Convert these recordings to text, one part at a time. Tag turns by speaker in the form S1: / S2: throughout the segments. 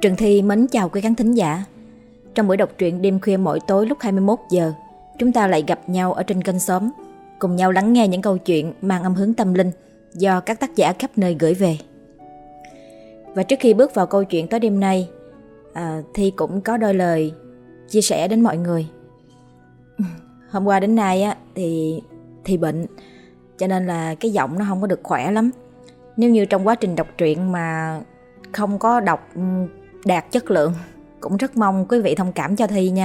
S1: Trần Thi mến chào quý khán thính giả. Trong buổi đọc truyện đêm khuya mỗi tối lúc 21 giờ, chúng ta lại gặp nhau ở trên kênh Xóm, cùng nhau lắng nghe những câu chuyện mang âm hướng tâm linh do các tác giả khắp nơi gửi về. Và trước khi bước vào câu chuyện tối đêm nay, Thi cũng có đôi lời chia sẻ đến mọi người. Hôm qua đến nay thì bệnh, cho nên là cái giọng nó không có được khỏe lắm. Nếu như trong quá trình đọc truyện mà không có đọc đạt chất lượng, cũng rất mong quý vị thông cảm cho Thi nha.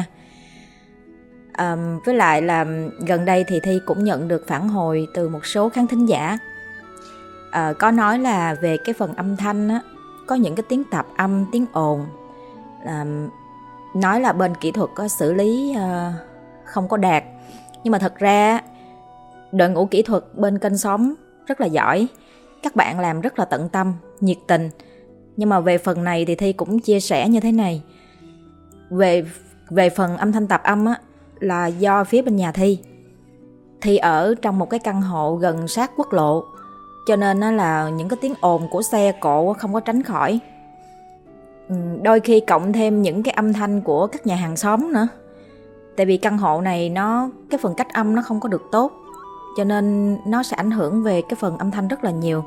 S1: Với lại là gần đây thì Thi cũng nhận được phản hồi từ một số khán thính giả, có nói là về cái phần âm thanh á, có những cái tiếng tạp âm, tiếng ồn, nói là bên kỹ thuật có xử lý không có đạt. Nhưng mà thật ra đội ngũ kỹ thuật bên kênh Xóm rất là giỏi, các bạn làm rất là tận tâm, nhiệt tình. Nhưng mà về phần này thì Thi cũng chia sẻ như thế này. Về phần âm thanh tạp âm á, là do phía bên nhà Thi ở trong một cái căn hộ gần sát quốc lộ, cho nên là những cái tiếng ồn của xe cộ không có tránh khỏi. Đôi khi cộng thêm những cái âm thanh của các nhà hàng xóm nữa. Tại vì căn hộ này cái phần cách âm nó không có được tốt, cho nên nó sẽ ảnh hưởng về cái phần âm thanh rất là nhiều.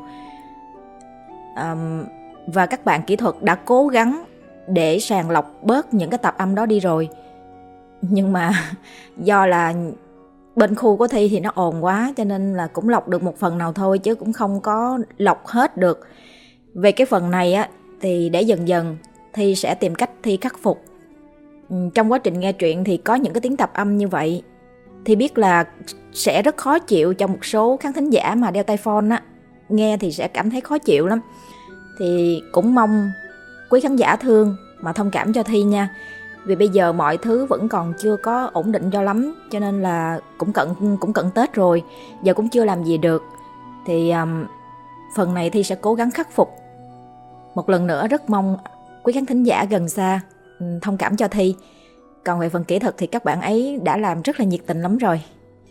S1: Và các bạn kỹ thuật đã cố gắng để sàng lọc bớt những cái tạp âm đó đi rồi. Nhưng mà do là bên khu của Thi thì nó ồn quá, cho nên là cũng lọc được một phần nào thôi, chứ cũng không có lọc hết được. Về cái phần này á, thì để dần dần Thi sẽ tìm cách Thi khắc phục. Trong quá trình nghe truyện thì có những cái tiếng tạp âm như vậy, Thi biết là sẽ rất khó chịu cho một số khán thính giả mà đeo tai phone á, nghe thì sẽ cảm thấy khó chịu lắm. Thì cũng mong quý khán giả thương mà thông cảm cho Thi nha. Vì bây giờ mọi thứ vẫn còn chưa có ổn định cho lắm, cho nên là cũng cận Tết rồi, giờ cũng chưa làm gì được. Thì phần này Thi sẽ cố gắng khắc phục. Một lần nữa rất mong quý khán thính giả gần xa thông cảm cho Thi. Còn về phần kỹ thuật thì các bạn ấy đã làm rất là nhiệt tình lắm rồi.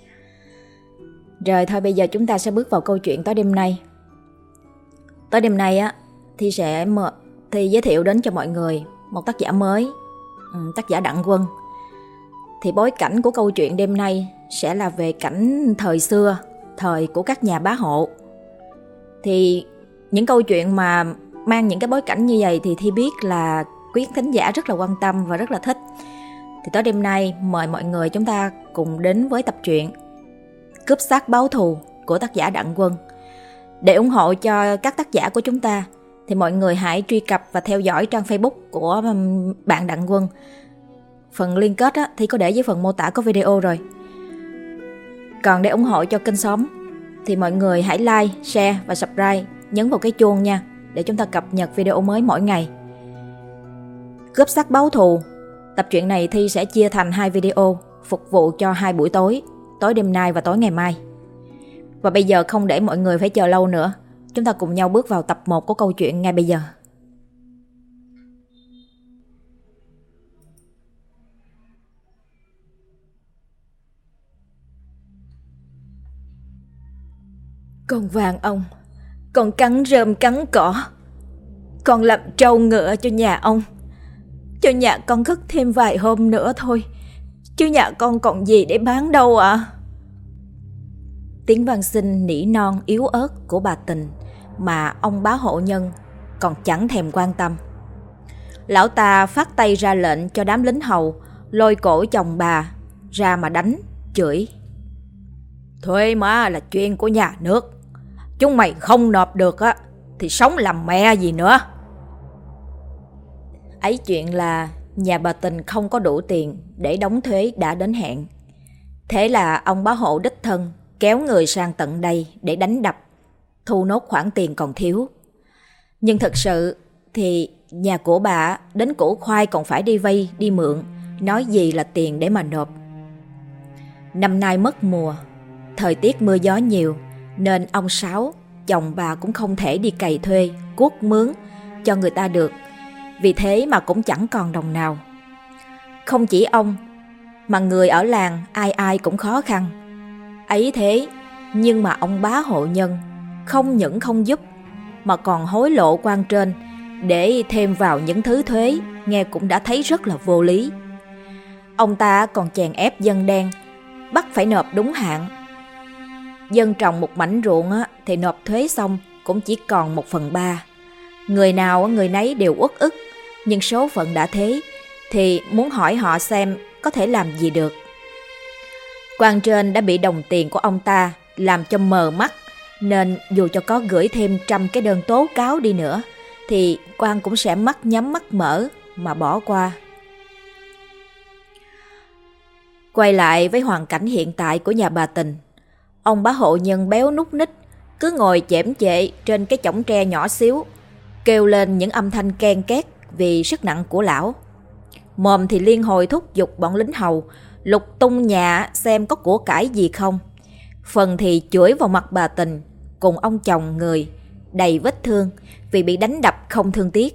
S1: Rồi thôi, bây giờ chúng ta sẽ bước vào câu chuyện tối đêm nay. Tối đêm nay á, Thi sẽ giới thiệu đến cho mọi người một tác giả mới, tác giả Đặng Quân. Thì bối cảnh của câu chuyện đêm nay sẽ là về cảnh thời xưa, thời của các nhà bá hộ. Thì những câu chuyện mà mang những cái bối cảnh như vậy thì Thi biết là quý thính giả rất là quan tâm và rất là thích. Thì tối đêm nay mời mọi người chúng ta cùng đến với tập truyện Cướp xác báo thù của tác giả Đặng Quân. Để ủng hộ cho các tác giả của chúng ta thì mọi người hãy truy cập và theo dõi trang Facebook của bạn Đặng Quân. Phần liên kết á, thì có để dưới phần mô tả có video rồi. Còn để ủng hộ cho kênh Xóm thì mọi người hãy like, share và subscribe, nhấn vào cái chuông nha, để chúng ta cập nhật video mới mỗi ngày. Cướp xác báo thù, tập truyện này Thi sẽ chia thành 2 video phục vụ cho 2 buổi tối, tối đêm nay và tối ngày mai. Và bây giờ không để mọi người phải chờ lâu nữa, chúng ta cùng nhau bước vào tập 1 của câu chuyện ngay bây giờ. Con vàng ông, con cắn rơm cắn cỏ, con làm trâu ngựa cho nhà ông. Cho nhà con cất thêm vài hôm nữa thôi, chứ nhà con còn gì để bán đâu ạ. Tiếng van xin nỉ non yếu ớt của bà Tình mà ông bá hộ nhân còn chẳng thèm quan tâm. Lão ta phát tay ra lệnh cho đám lính hầu lôi cổ chồng bà ra mà đánh, chửi. Thuê má là chuyện của nhà nước, chúng mày không nộp được á thì sống làm mẹ gì nữa. Ấy chuyện là nhà bà Tình không có đủ tiền để đóng thuế đã đến hẹn. Thế là ông bá hộ đích thân kéo người sang tận đây để đánh đập, thu nốt khoản tiền còn thiếu. Nhưng thật sự thì nhà của bà đến củ khoai còn phải đi vay đi mượn, nói gì là tiền để mà nộp. Năm nay mất mùa, thời tiết mưa gió nhiều, nên ông Sáu, chồng bà cũng không thể đi cày thuê, cuốc mướn cho người ta được. Vì thế mà cũng chẳng còn đồng nào. Không chỉ ông, mà người ở làng ai ai cũng khó khăn. Ấy thế, nhưng mà ông bá hộ nhân không những không giúp, mà còn hối lộ quan trên để thêm vào những thứ thuế nghe cũng đã thấy rất là vô lý. Ông ta còn chèn ép dân đen bắt phải nộp đúng hạn. Dân trồng một mảnh ruộng thì nộp thuế xong cũng chỉ còn 1/3. Người nào người nấy đều uất ức, nhưng số phận đã thế thì muốn hỏi họ xem có thể làm gì được. Quan trên đã bị đồng tiền của ông ta làm cho mờ mắt, nên dù cho có gửi thêm 100 cái đơn tố cáo đi nữa thì quan cũng sẽ mắt nhắm mắt mở mà bỏ qua. Quay lại với hoàn cảnh hiện tại của nhà bà Tình, ông bá hộ nhân béo núc ních cứ ngồi chễm chệ trên cái chõng tre nhỏ xíu, kêu lên những âm thanh ken két vì sức nặng của lão. Mồm thì liên hồi thúc giục bọn lính hầu lục tung nhà xem có của cải gì không. Phần thì chửi vào mặt bà Tình cùng ông chồng người đầy vết thương vì bị đánh đập không thương tiếc.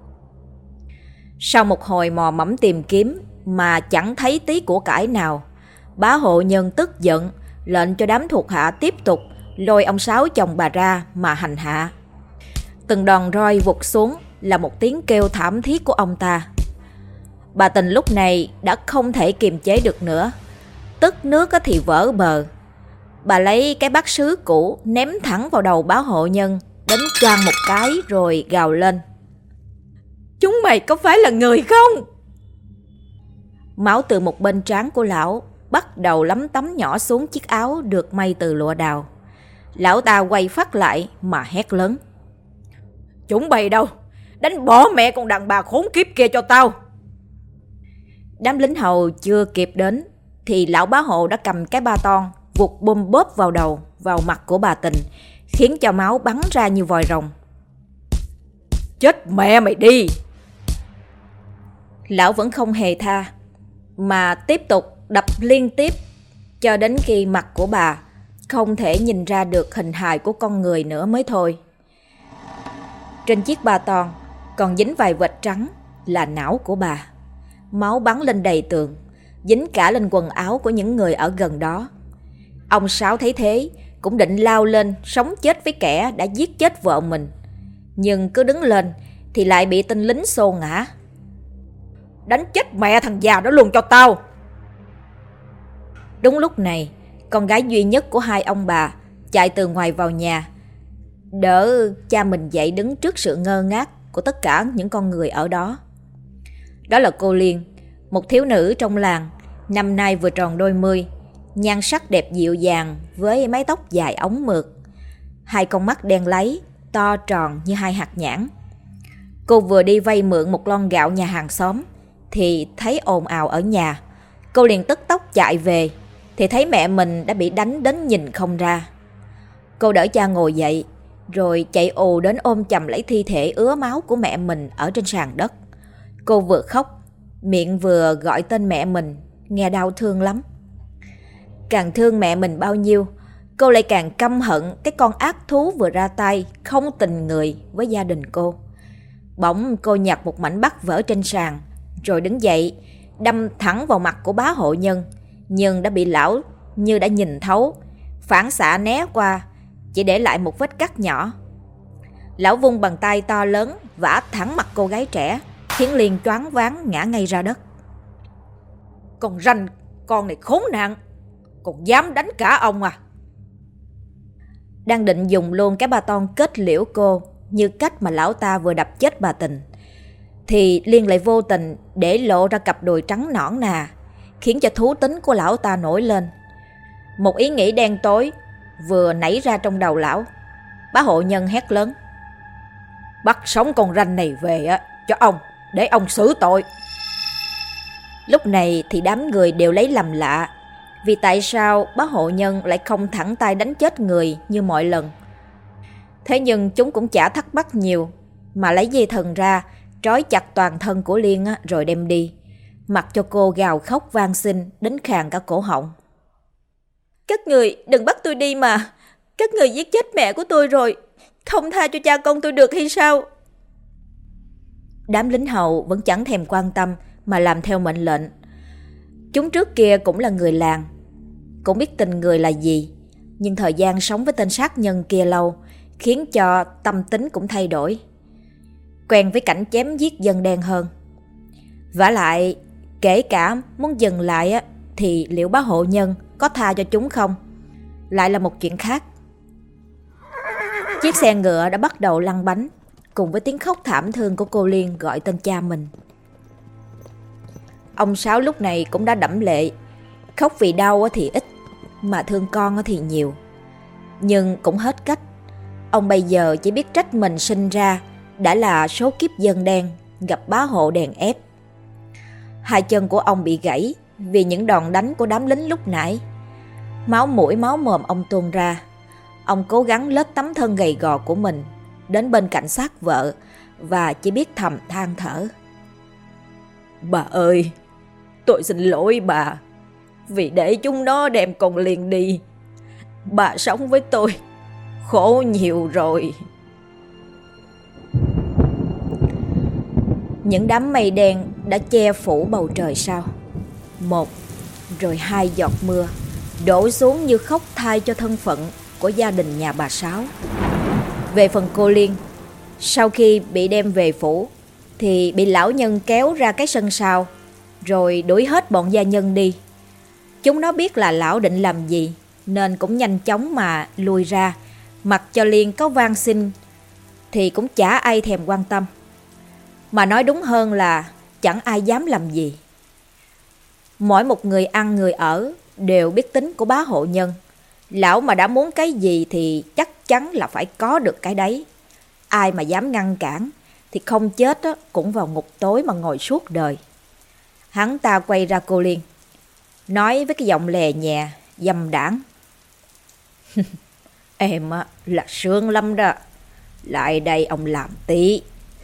S1: Sau một hồi mò mẫm tìm kiếm mà chẳng thấy tí của cải nào, bá hộ nhân tức giận lệnh cho đám thuộc hạ tiếp tục lôi ông Sáu chồng bà ra mà hành hạ. Từng đòn roi vụt xuống là một tiếng kêu thảm thiết của ông ta. Bà Tình lúc này đã không thể kiềm chế được nữa, tức nước thì vỡ bờ. Bà lấy cái bát sứ cũ ném thẳng vào đầu bá hộ nhân, đánh choang một cái rồi gào lên: "Chúng mày có phải là người không?" Máu từ một bên trán của lão bắt đầu lấm tấm nhỏ xuống chiếc áo được may từ lụa đào. Lão ta quay phát lại mà hét lớn: "Chúng mày đâu? Đánh bỏ mẹ con đàn bà khốn kiếp kia cho tao!" Đám lính hầu chưa kịp đến thì lão bá hộ đã cầm cái ba ton vụt bôm bóp vào đầu, vào mặt của bà Tình, khiến cho máu bắn ra như vòi rồng. "Chết mẹ mày đi!" Lão vẫn không hề tha, mà tiếp tục đập liên tiếp cho đến khi mặt của bà không thể nhìn ra được hình hài của con người nữa mới thôi. Trên chiếc ba ton còn dính vài vệt trắng là não của bà. Máu bắn lên đầy tường, dính cả lên quần áo của những người ở gần đó. Ông Sáu thấy thế cũng định lao lên sống chết với kẻ đã giết chết vợ mình, nhưng cứ đứng lên thì lại bị tên lính xô ngã. "Đánh chết mẹ thằng già đó luôn cho tao!" Đúng lúc này, con gái duy nhất của hai ông bà chạy từ ngoài vào nhà, đỡ cha mình dậy đứng trước sự ngơ ngác của tất cả những con người ở đó. Đó là cô Liên, một thiếu nữ trong làng, năm nay vừa tròn đôi mươi, nhan sắc đẹp dịu dàng với mái tóc dài óng mượt, hai con mắt đen láy, to tròn như hai hạt nhãn. Cô vừa đi vay mượn một lon gạo nhà hàng xóm thì thấy ồn ào ở nhà. Cô liền tức tốc chạy về thì thấy mẹ mình đã bị đánh đến nhìn không ra. Cô đỡ cha ngồi dậy rồi chạy ù đến ôm chầm lấy thi thể ứa máu của mẹ mình ở trên sàn đất. Cô vừa khóc, miệng vừa gọi tên mẹ mình, nghe đau thương lắm. Càng thương mẹ mình bao nhiêu, cô lại càng căm hận cái con ác thú vừa ra tay không tình người với gia đình cô. Bỗng cô nhặt một mảnh bát vỡ trên sàn rồi đứng dậy đâm thẳng vào mặt của bá hộ nhân, nhưng đã bị lão như đã nhìn thấu, phản xạ né qua, chỉ để lại một vết cắt nhỏ. Lão vung bàn tay to lớn vả thẳng mặt cô gái trẻ, khiến Liên choáng váng ngã ngay ra đất. "Con ranh, con này khốn nạn, còn dám đánh cả ông à!" Đang định dùng luôn cái ba ton kết liễu cô như cách mà lão ta vừa đập chết bà Tình, thì Liên lại vô tình để lộ ra cặp đùi trắng nõn nà, khiến cho thú tính của lão ta nổi lên. Một ý nghĩ đen tối vừa nảy ra trong đầu lão. Bá hộ nhân hét lớn: "Bắt sống con ranh này về cho ông, để ông xử tội." Lúc này thì đám người đều lấy làm lạ, vì tại sao bá hộ nhân lại không thẳng tay đánh chết người như mọi lần. Thế nhưng chúng cũng chả thắc mắc nhiều, mà lấy dây thừng ra trói chặt toàn thân của Liên rồi đem đi, mặc cho cô gào khóc van xin đến khàn cả cổ họng. "Các người đừng bắt tôi đi mà, các người giết chết mẹ của tôi rồi, không tha cho cha con tôi được hay sao?" Đám lính hầu vẫn chẳng thèm quan tâm mà làm theo mệnh lệnh. Chúng trước kia cũng là người làng, cũng biết tình người là gì, nhưng thời gian sống với tên sát nhân kia lâu khiến cho tâm tính cũng thay đổi. quen với cảnh chém giết dân đen hơn. Vả lại, kể cả muốn dừng lại á, thì liệu bá hộ nhân có tha cho chúng không? Lại là một chuyện khác. Chiếc xe ngựa đã bắt đầu lăn bánh, cùng với tiếng khóc thảm thương của cô Liên gọi tên cha mình. Ông Sáu lúc này cũng đã đẫm lệ, khóc vì đau thì ít, mà thương con thì nhiều. Nhưng cũng hết cách, ông bây giờ chỉ biết trách mình sinh ra đã là số kiếp dân đen, gặp bá hộ đèn ép. Hai chân của ông bị gãy vì những đòn đánh của đám lính lúc nãy. Máu mũi máu mồm ông tuôn ra. Ông cố gắng lết tấm thân gầy gò của mình đến bên cạnh xác vợ và chỉ biết thầm than thở. Bà ơi, tôi xin lỗi bà, vì để chúng nó đem con Liên đi. Bà sống với tôi khổ nhiều rồi. Những đám mây đen đã che phủ bầu trời sao. Một, rồi hai giọt mưa đổ xuống như khóc than cho thân phận của gia đình nhà bà Sáu. Về phần cô Liên, sau khi bị đem về phủ thì bị lão nhân kéo ra cái sân sau, rồi đuổi hết bọn gia nhân đi. Chúng nó biết là lão định làm gì nên cũng nhanh chóng mà lui ra, mặc cho Liên có van xin thì cũng chả ai thèm quan tâm. Mà nói đúng hơn là chẳng ai dám làm gì. Mỗi một người ăn người ở đều biết tính của bá hộ nhân. Lão mà đã muốn cái gì thì chắc chắn là phải có được cái đấy. Ai mà dám ngăn cản thì không chết cũng vào ngục tối mà ngồi suốt đời. Hắn ta quay ra cô Liên, nói với cái giọng lè nhẹ, dâm đãng. Em là Sương Lâm đó. Lại đây ông làm tí.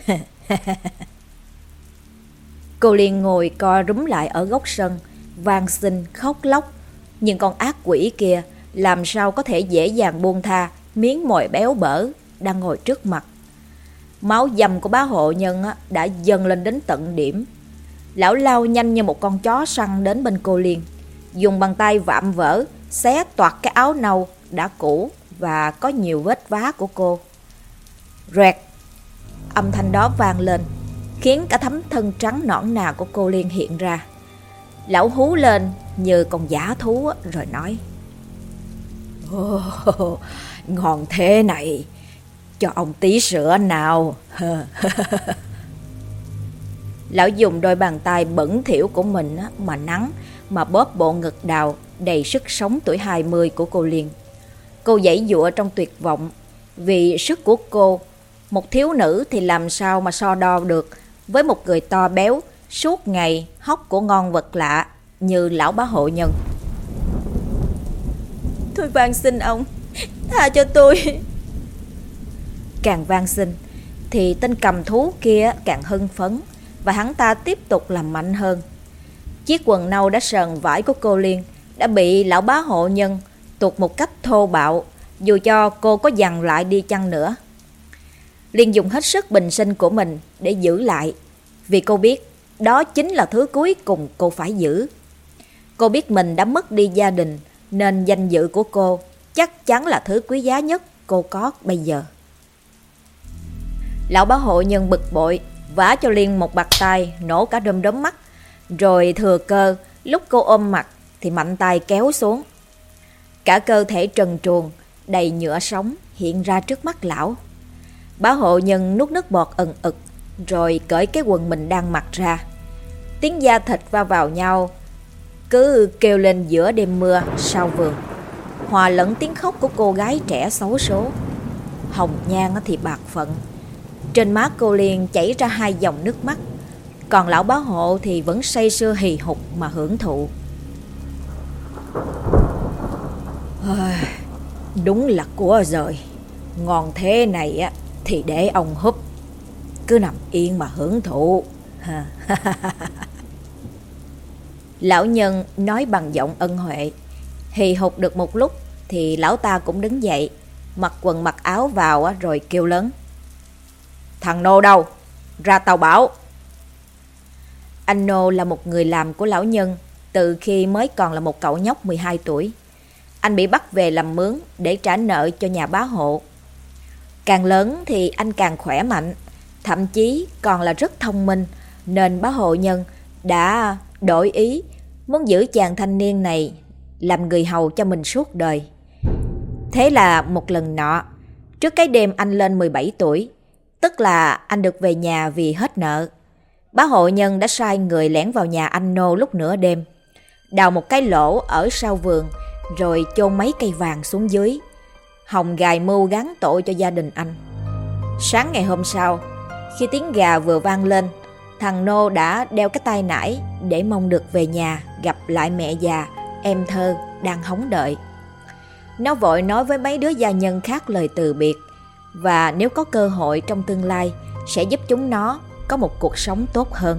S1: Cô Liên ngồi co rúm lại ở góc sân, van xin khóc lóc. Nhưng con ác quỷ kia làm sao có thể dễ dàng buông tha miếng mồi béo bở đang ngồi trước mặt. Máu dầm của bá hộ nhân đã dâng lên đến tận điểm. Lão lao nhanh như một con chó săn đến bên cô Liên, dùng bàn tay vạm vỡ xé toạc cái áo nâu đã cũ và có nhiều vết vá của cô. Rẹt, âm thanh đó vang lên, khiến cả thấm thân trắng nõn nà của cô Liên hiện ra. Lão hú lên như con dã thú rồi nói. Ngon thế này, cho ông tí sữa nào. Lão dùng đôi bàn tay bẩn thỉu của mình mà nắn, mà bóp bộ ngực đào đầy sức sống tuổi 20 của cô Liên. Cô giãy giụa trong tuyệt vọng, vì sức của cô, một thiếu nữ thì làm sao mà so đo được với một người to béo suốt ngày hóc của ngon vật lạ như lão bá hộ nhân. Tôi van xin ông, tha cho tôi. Càng van xin thì tên cầm thú kia càng hưng phấn, và hắn ta tiếp tục làm mạnh hơn. Chiếc quần nâu đã sờn vải của cô Liên đã bị lão bá hộ nhân tuột một cách thô bạo, dù cho cô có dằn lại đi chăng nữa. Liên dùng hết sức bình sinh của mình để giữ lại, vì cô biết đó chính là thứ cuối cùng cô phải giữ. Cô biết mình đã mất đi gia đình, nên danh dự của cô chắc chắn là thứ quý giá nhất cô có bây giờ. Lão bá hộ nhân bực bội vả cho Liên một bạt tay nổ cả đom đóm mắt, rồi thừa cơ lúc cô ôm mặt thì mạnh tay kéo xuống. Cả cơ thể trần truồng đầy nhựa sống hiện ra trước mắt lão. Bá hộ nhân nuốt nước bọt ừng ực, rồi cởi cái quần mình đang mặc ra. Tiếng da thịt va vào nhau cứ kêu lên giữa đêm mưa sau vườn, hòa lẫn tiếng khóc của cô gái trẻ xấu số. Hồng nhan thì bạc phận, trên má cô Liên chảy ra 2 dòng nước mắt, còn lão bá hộ thì vẫn say sưa hì hục mà hưởng thụ. Đúng là của rồi, ngon thế này thì để ông húp, cứ nằm yên mà hưởng thụ. Lão nhân nói bằng giọng ân huệ. Hì hục được một lúc thì lão ta cũng đứng dậy, mặc quần mặc áo vào rồi kêu lớn. Thằng Nô đâu? Ra tàu bảo. Anh Nô là một người làm của lão nhân từ khi mới còn là một cậu nhóc 12 tuổi. Anh bị bắt về làm mướn để trả nợ cho nhà bá hộ. Càng lớn thì anh càng khỏe mạnh, thậm chí còn là rất thông minh, nên bá hộ nhân đã đổi ý muốn giữ chàng thanh niên này làm người hầu cho mình suốt đời. Thế là một lần nọ, trước cái đêm anh lên 17 tuổi, tức là anh được về nhà vì hết nợ, bá hộ nhân đã sai người lẻn vào nhà anh Nô lúc nửa đêm, đào một cái lỗ ở sau vườn rồi chôn mấy cây vàng xuống dưới, hòng gài mưu gán tội cho gia đình anh. Sáng ngày hôm sau, khi tiếng gà vừa vang lên, thằng Nô đã đeo cái tai nải để mong được về nhà gặp lại mẹ già, em thơ đang hóng đợi. Nó vội nói với mấy đứa gia nhân khác lời từ biệt, và nếu có cơ hội trong tương lai sẽ giúp chúng nó có một cuộc sống tốt hơn.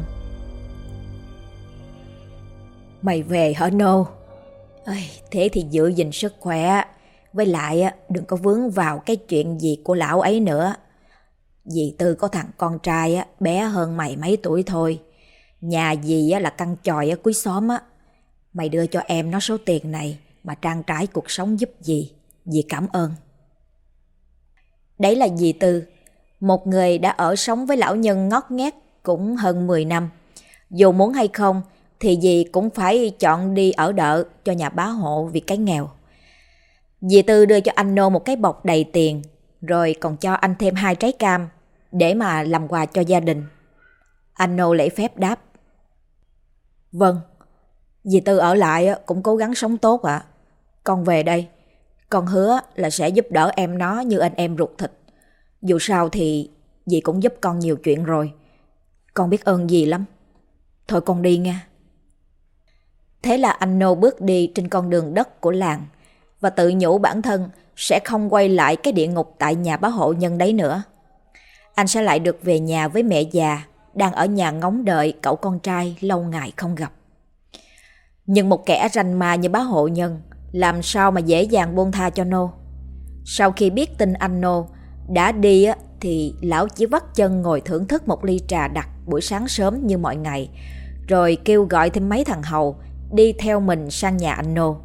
S1: Mày về hả Nô? Thế thì giữ gìn sức khỏe, với lại đừng có vướng vào cái chuyện gì của lão ấy nữa. Dì Tư có thằng con trai bé hơn mày mấy tuổi thôi. Nhà dì là căn chòi ở cuối xóm á. Mày đưa cho em nó số tiền này mà trang trải cuộc sống giúp dì. Dì cảm ơn. Đấy là dì Tư, một người đã ở sống với lão nhân ngót nghét cũng hơn 10 năm. Dù muốn hay không thì dì cũng phải chọn đi ở đợ cho nhà bá hộ vì cái nghèo. Dì Tư đưa cho anh Nô một cái bọc đầy tiền, rồi còn cho anh thêm 2 trái cam để mà làm quà cho gia đình. Anh Nô lễ phép đáp: Vâng, dì Tư ở lại cũng cố gắng sống tốt ạ. Con về đây, con hứa là sẽ giúp đỡ em nó như anh em ruột thịt. Dù sao thì dì cũng giúp con nhiều chuyện rồi. Con biết ơn dì lắm. Thôi con đi nha. Thế là anh Nô bước đi trên con đường đất của làng và tự nhủ bản thân sẽ không quay lại cái địa ngục tại nhà bá hộ nhân đấy nữa. Anh sẽ lại được về nhà với mẹ già đang ở nhà ngóng đợi cậu con trai lâu ngày không gặp. Nhưng một kẻ ranh ma như bá hộ nhân làm sao mà dễ dàng buông tha cho Nô. Sau khi biết tin anh Nô đã đi thì lão chỉ vắt chân ngồi thưởng thức một ly trà đặc buổi sáng sớm như mọi ngày, rồi kêu gọi thêm mấy thằng hầu đi theo mình sang nhà anh Nô.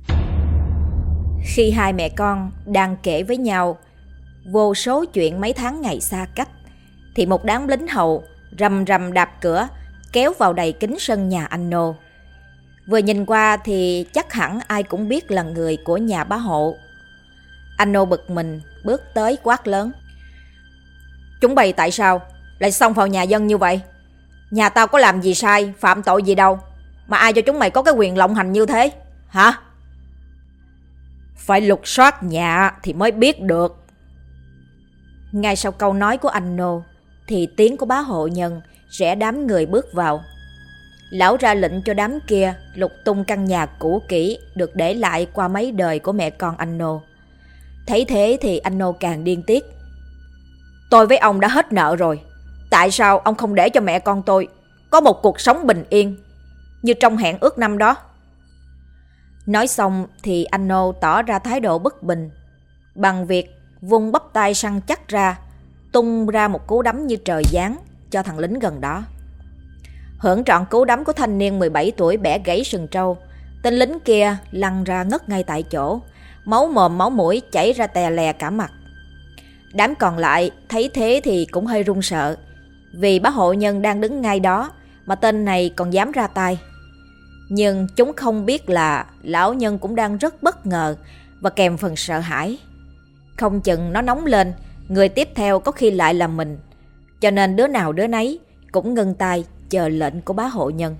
S1: Khi hai mẹ con đang kể với nhau vô số chuyện mấy tháng ngày xa cách, thì một đám lính hầu rầm rầm đạp cửa kéo vào đầy kính sân nhà anh Nô. Vừa nhìn qua thì chắc hẳn ai cũng biết là người của nhà bá hộ. Anh Nô bực mình bước tới quát lớn: Chúng bày tại sao lại xông vào nhà dân như vậy? Nhà tao có làm gì sai, phạm tội gì đâu, mà ai cho chúng mày có cái quyền lộng hành như thế, hả? Phải lục soát nhà thì mới biết được. Ngay sau câu nói của anh Nô thì tiếng của bá hộ nhân rẽ đám người bước vào. Lão ra lệnh cho đám kia lục tung căn nhà cũ kỹ được để lại qua mấy đời của mẹ con anh Nô. Thấy thế thì anh Nô càng điên tiết. Tôi với ông đã hết nợ rồi, tại sao ông không để cho mẹ con tôi có một cuộc sống bình yên như trong hẹn ước năm đó? Nói xong thì anh Nô tỏ ra thái độ bất bình bằng việc vung bắp tay săn chắc ra, tung ra một cú đấm như trời giáng cho thằng lính gần đó. Hưởng trọn cú đấm của thanh niên 17 tuổi bẻ gãy sừng trâu, tên lính kia lăn ra ngất ngay tại chỗ, máu mồm máu mũi chảy ra tè lè cả mặt. Đám còn lại thấy thế thì cũng hơi run sợ, vì bá hộ nhân đang đứng ngay đó mà tên này còn dám ra tay. Nhưng chúng không biết là lão nhân cũng đang rất bất ngờ và kèm phần sợ hãi. Không chừng nó nóng lên, người tiếp theo có khi lại là mình, cho nên đứa nào đứa nấy cũng ngưng tay chờ lệnh của bá hộ nhân.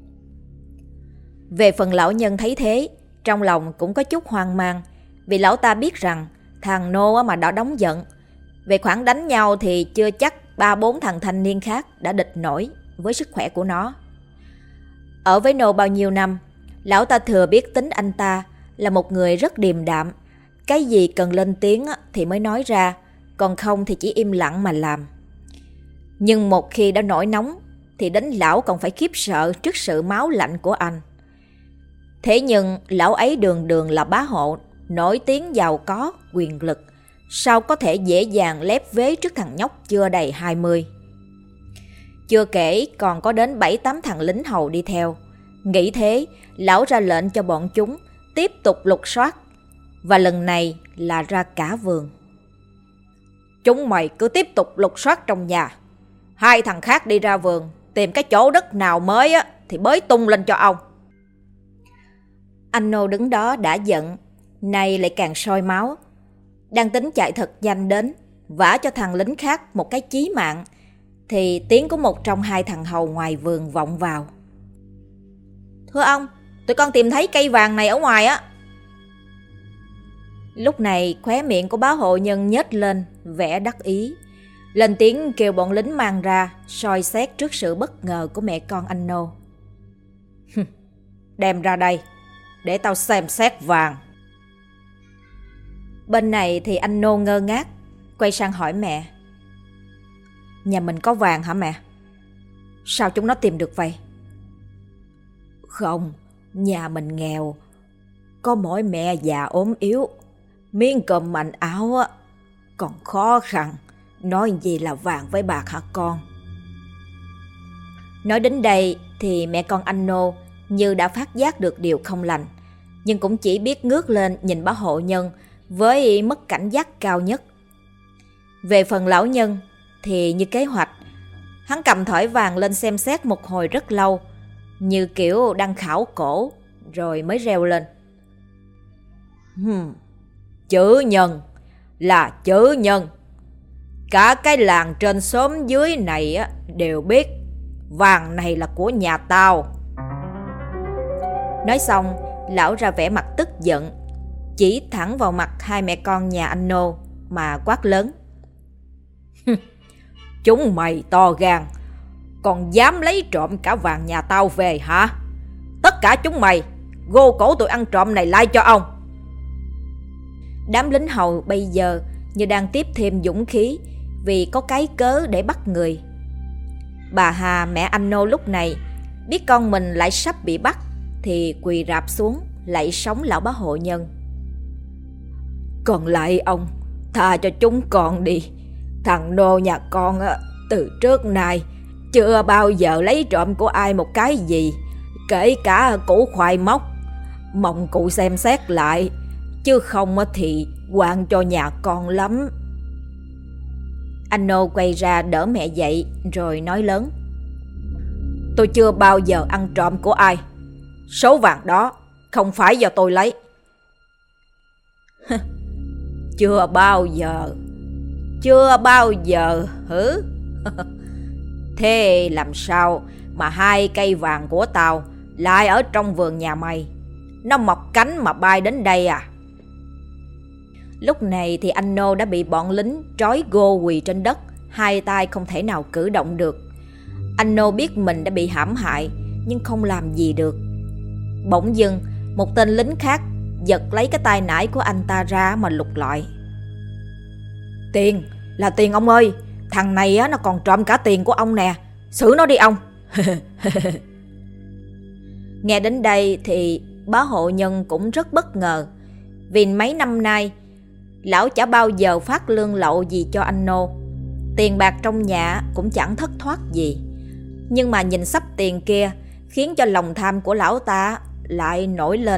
S1: Về phần lão nhân thấy thế, trong lòng cũng có chút hoang mang, vì lão ta biết rằng thằng Nô mà đã đóng giận. Về khoản đánh nhau thì chưa chắc 3-4 thằng thanh niên khác đã địch nổi với sức khỏe của nó. Ở với Nô bao nhiêu năm, lão ta thừa biết tính anh ta là một người rất điềm đạm. Cái gì cần lên tiếng thì mới nói ra, còn không thì chỉ im lặng mà làm. Nhưng một khi đã nổi nóng thì đến lão còn phải khiếp sợ trước sự máu lạnh của anh. Thế nhưng lão ấy đường đường là bá hộ, nổi tiếng giàu có, quyền lực, sao có thể dễ dàng lép vế trước thằng nhóc chưa đầy 20. Chưa kể còn có đến 7-8 thằng lính hầu đi theo. Nghĩ thế, lão ra lệnh cho bọn chúng tiếp tục lục soát, và lần này là ra cả vườn. Chúng mày cứ tiếp tục lục soát trong nhà,
S2: Hai thằng khác đi ra vườn, tìm cái chỗ đất nào mới á thì bới tung lên cho ông.
S1: Anh Nô đứng đó đã giận, nay lại càng sôi máu. Đang tính chạy thật nhanh đến, vả cho thằng lính khác một cái chí mạng, thì tiếng của một trong hai thằng hầu ngoài vườn vọng vào.
S2: Thưa ông, tụi con tìm thấy cây vàng này ở ngoài á.
S1: Lúc này khóe miệng của bá hộ nhân nhếch lên, vẻ đắc ý, lên tiếng kêu bọn lính mang ra, soi xét trước sự bất ngờ của mẹ con anh Nô.
S2: Đem ra đây, để tao xem xét vàng.
S1: Bên này thì anh Nô ngơ ngác, quay sang hỏi mẹ. Nhà mình có vàng hả mẹ? Sao chúng nó tìm được vậy?
S2: Không, nhà mình nghèo, có mỗi mẹ già ốm yếu, miếng cơm manh áo á, còn khó khăn, nói gì là vàng với bạc hả con?
S1: Nói đến đây thì mẹ con anh Nô như đã phát giác được điều không lành, nhưng cũng chỉ biết ngước lên nhìn bá hộ nhân với mức cảnh giác cao nhất. Về phần lão nhân thì như kế hoạch, hắn cầm thỏi vàng lên xem xét một hồi rất lâu, như kiểu đang khảo cổ, rồi mới reo lên.
S2: Chữ nhân, là chữ nhân. Cả cái làng trên xóm dưới này á đều biết vàng này là của nhà tao.
S1: Nói xong, lão ra vẻ mặt tức giận, chỉ thẳng vào mặt hai mẹ con nhà anh Nô mà quát lớn.
S2: Chúng mày to gan, còn dám lấy trộm cả vàng nhà tao về hả? Tất cả chúng mày, gô cổ tụi ăn trộm này lại cho ông.
S1: Đám lính hầu bây giờ như đang tiếp thêm dũng khí vì có cái cớ để bắt người. Bà Hà mẹ anh Nô lúc này biết con mình lại sắp bị bắt thì quỳ rạp xuống lạy sống lão bá hộ nhân.
S2: Còn lại ông, tha cho chúng con đi. Thằng Nô nhà con á, từ trước nay chưa bao giờ lấy trộm của ai một cái gì, kể cả củ khoai móc. Mong cụ xem xét lại, chứ không thì oan cho nhà con lắm.
S1: Anh Nô quay ra đỡ mẹ dậy rồi nói lớn.
S2: Tôi chưa bao giờ ăn trộm của ai. Số vàng đó không phải do tôi lấy. Chưa bao giờ hử? Thế làm sao mà hai cây vàng của tao lại ở trong vườn nhà mày? Nó mọc cánh mà bay đến đây à?
S1: Lúc này thì anh Nô đã bị bọn lính trói gô quỳ trên đất, hai tay không thể nào cử động được. Anh Nô biết mình đã bị hãm hại nhưng không làm gì được. Bỗng dưng một tên lính khác giật lấy cái tay nải của anh ta ra mà lục lọi.
S2: Tiền, là tiền ông ơi. Thằng này á, nó còn trộm cả tiền của ông nè. Xử nó đi ông.
S1: Nghe đến đây thì bá hộ nhân cũng rất bất ngờ, vì mấy năm nay lão chả bao giờ phát lương lậu gì cho anh Nô. Tiền bạc trong nhà cũng chẳng thất thoát gì. Nhưng mà nhìn sắp tiền kia khiến cho lòng tham của lão ta lại nổi lên.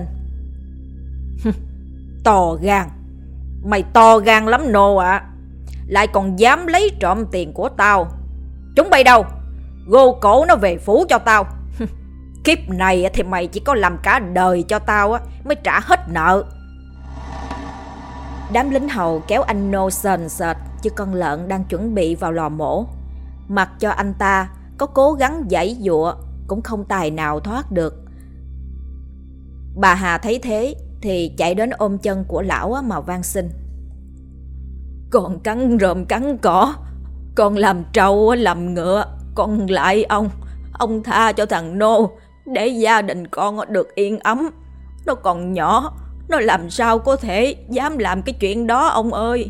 S2: To gan. Mày to gan lắm Nô ạ. Lại còn dám lấy trộm tiền của tao. Chúng bay đâu? Gô cổ nó về phủ cho tao. Kiếp này thì mày chỉ có làm cả đời cho tao mới trả hết nợ.
S1: Đám lính hầu kéo anh Nô sền sệt như con lợn đang chuẩn bị vào lò mổ. Mặc cho anh ta có cố gắng giãy giụa cũng không tài nào thoát được. Bà Hà thấy thế thì chạy đến ôm chân của lão mà van xin.
S2: Con cắn rơm cắn cỏ, con làm trâu làm ngựa, con lại ông tha cho thằng Nô để gia đình con được yên ấm. Nó còn nhỏ, nó làm sao có thể dám làm cái chuyện đó ông ơi.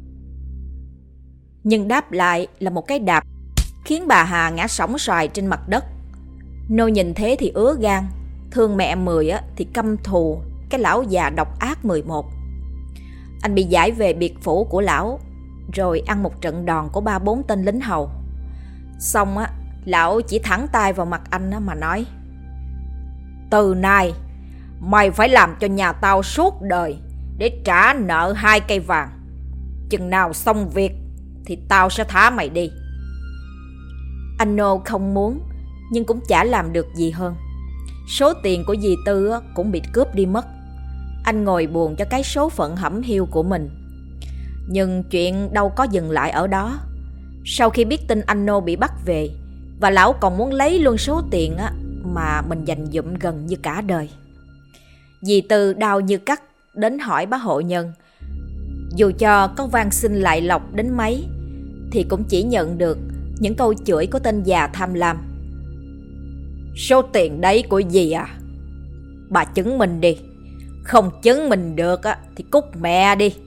S1: Nhưng đáp lại là một cái đạp khiến bà Hà ngã sóng xoài trên mặt đất. Nô nhìn thế thì ứa gan, thương mẹ 10 thì căm thù cái lão già độc ác 11. Anh bị giải về biệt phủ của lão, rồi ăn một trận đòn của 3-4 tên lính hầu. Xong lão chỉ thẳng tay vào mặt anh mà nói.
S2: Từ nay mày phải làm cho nhà tao suốt đời để trả nợ 2 cây vàng. Chừng nào xong việc thì tao sẽ thả mày đi.
S1: Anh Nô không muốn, nhưng cũng chả làm được gì hơn. Số tiền của dì Tư cũng bị cướp đi mất. Anh ngồi buồn cho cái số phận hẩm hiu của mình. Nhưng chuyện đâu có dừng lại ở đó. Sau khi biết tin anh Nô bị bắt về, và lão còn muốn lấy luôn số tiền mà mình dành dụm gần như cả đời, dì Tư đau như cắt đến hỏi bá Hộ Nhân. Dù cho có van xin lại lọc đến mấy thì cũng chỉ nhận được những câu chửi của tên già tham lam. Số tiền đấy của dì à? Bà chứng minh đi. Không chứng minh được thì cút mẹ đi.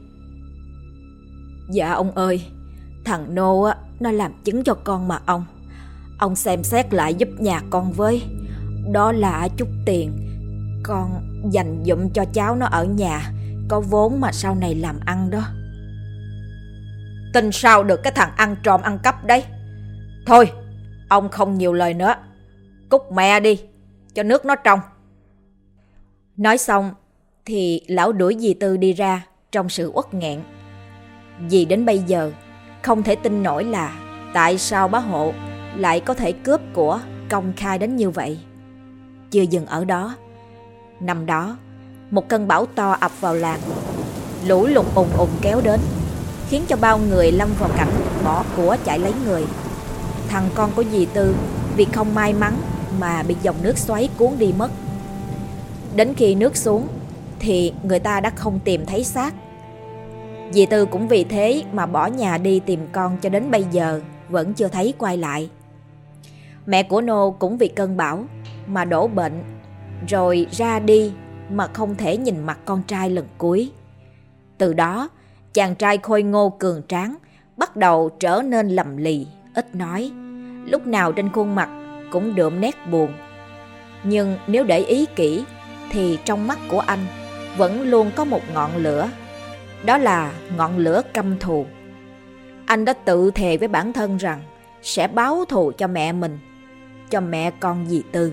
S1: Dạ ông ơi, thằng Nô nó làm chứng cho con mà ông. Ông xem xét lại giúp nhà con với. Đó là chút tiền con dành dụm cho cháu nó ở nhà, có vốn mà sau này làm ăn đó. Tin sao được cái thằng ăn trộm ăn cắp đấy. Thôi, ông không nhiều lời nữa. Cút mẹ đi, cho nước nó trong. Nói xong thì lão đuổi dì Tư đi ra trong sự uất nghẹn. Dì đến bây giờ không thể tin nổi là tại sao bá Hộ lại có thể cướp của công khai đến như vậy. Chưa dừng ở đó, năm đó một cơn bão to ập vào làng. Lũ lụt ùn ùn kéo đến, khiến cho bao người lâm vào cảnh bỏ của chạy lấy người. Thằng con của dì Tư vì không may mắn mà bị dòng nước xoáy cuốn đi mất. Đến khi nước xuống thì người ta đã không tìm thấy xác. Dì Tư cũng vì thế mà bỏ nhà đi tìm con cho đến bây giờ vẫn chưa thấy quay lại. Mẹ của Nô cũng vì cơn bão mà đổ bệnh, rồi ra đi mà không thể nhìn mặt con trai lần cuối. Từ đó, chàng trai khôi ngô cường tráng bắt đầu trở nên lầm lì, ít nói. Lúc nào trên khuôn mặt cũng đượm nét buồn. Nhưng nếu để ý kỹ thì trong mắt của anh vẫn luôn có một ngọn lửa. Đó là ngọn lửa căm thù. Anh đã tự thề với bản thân rằng sẽ báo thù cho mẹ mình, cho mẹ con dì Tư.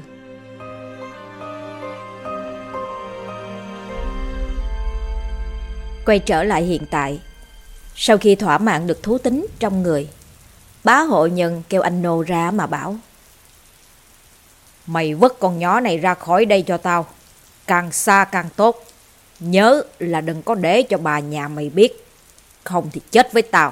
S1: Quay trở lại hiện tại, sau khi thỏa mãn được thú tính trong người, bá Hộ Nhân kêu anh Nô ra mà bảo: Mày vứt con nhỏ này ra khỏi đây cho tao, càng xa càng tốt. Nhớ là đừng có để cho bà nhà mày biết, không thì chết với tao.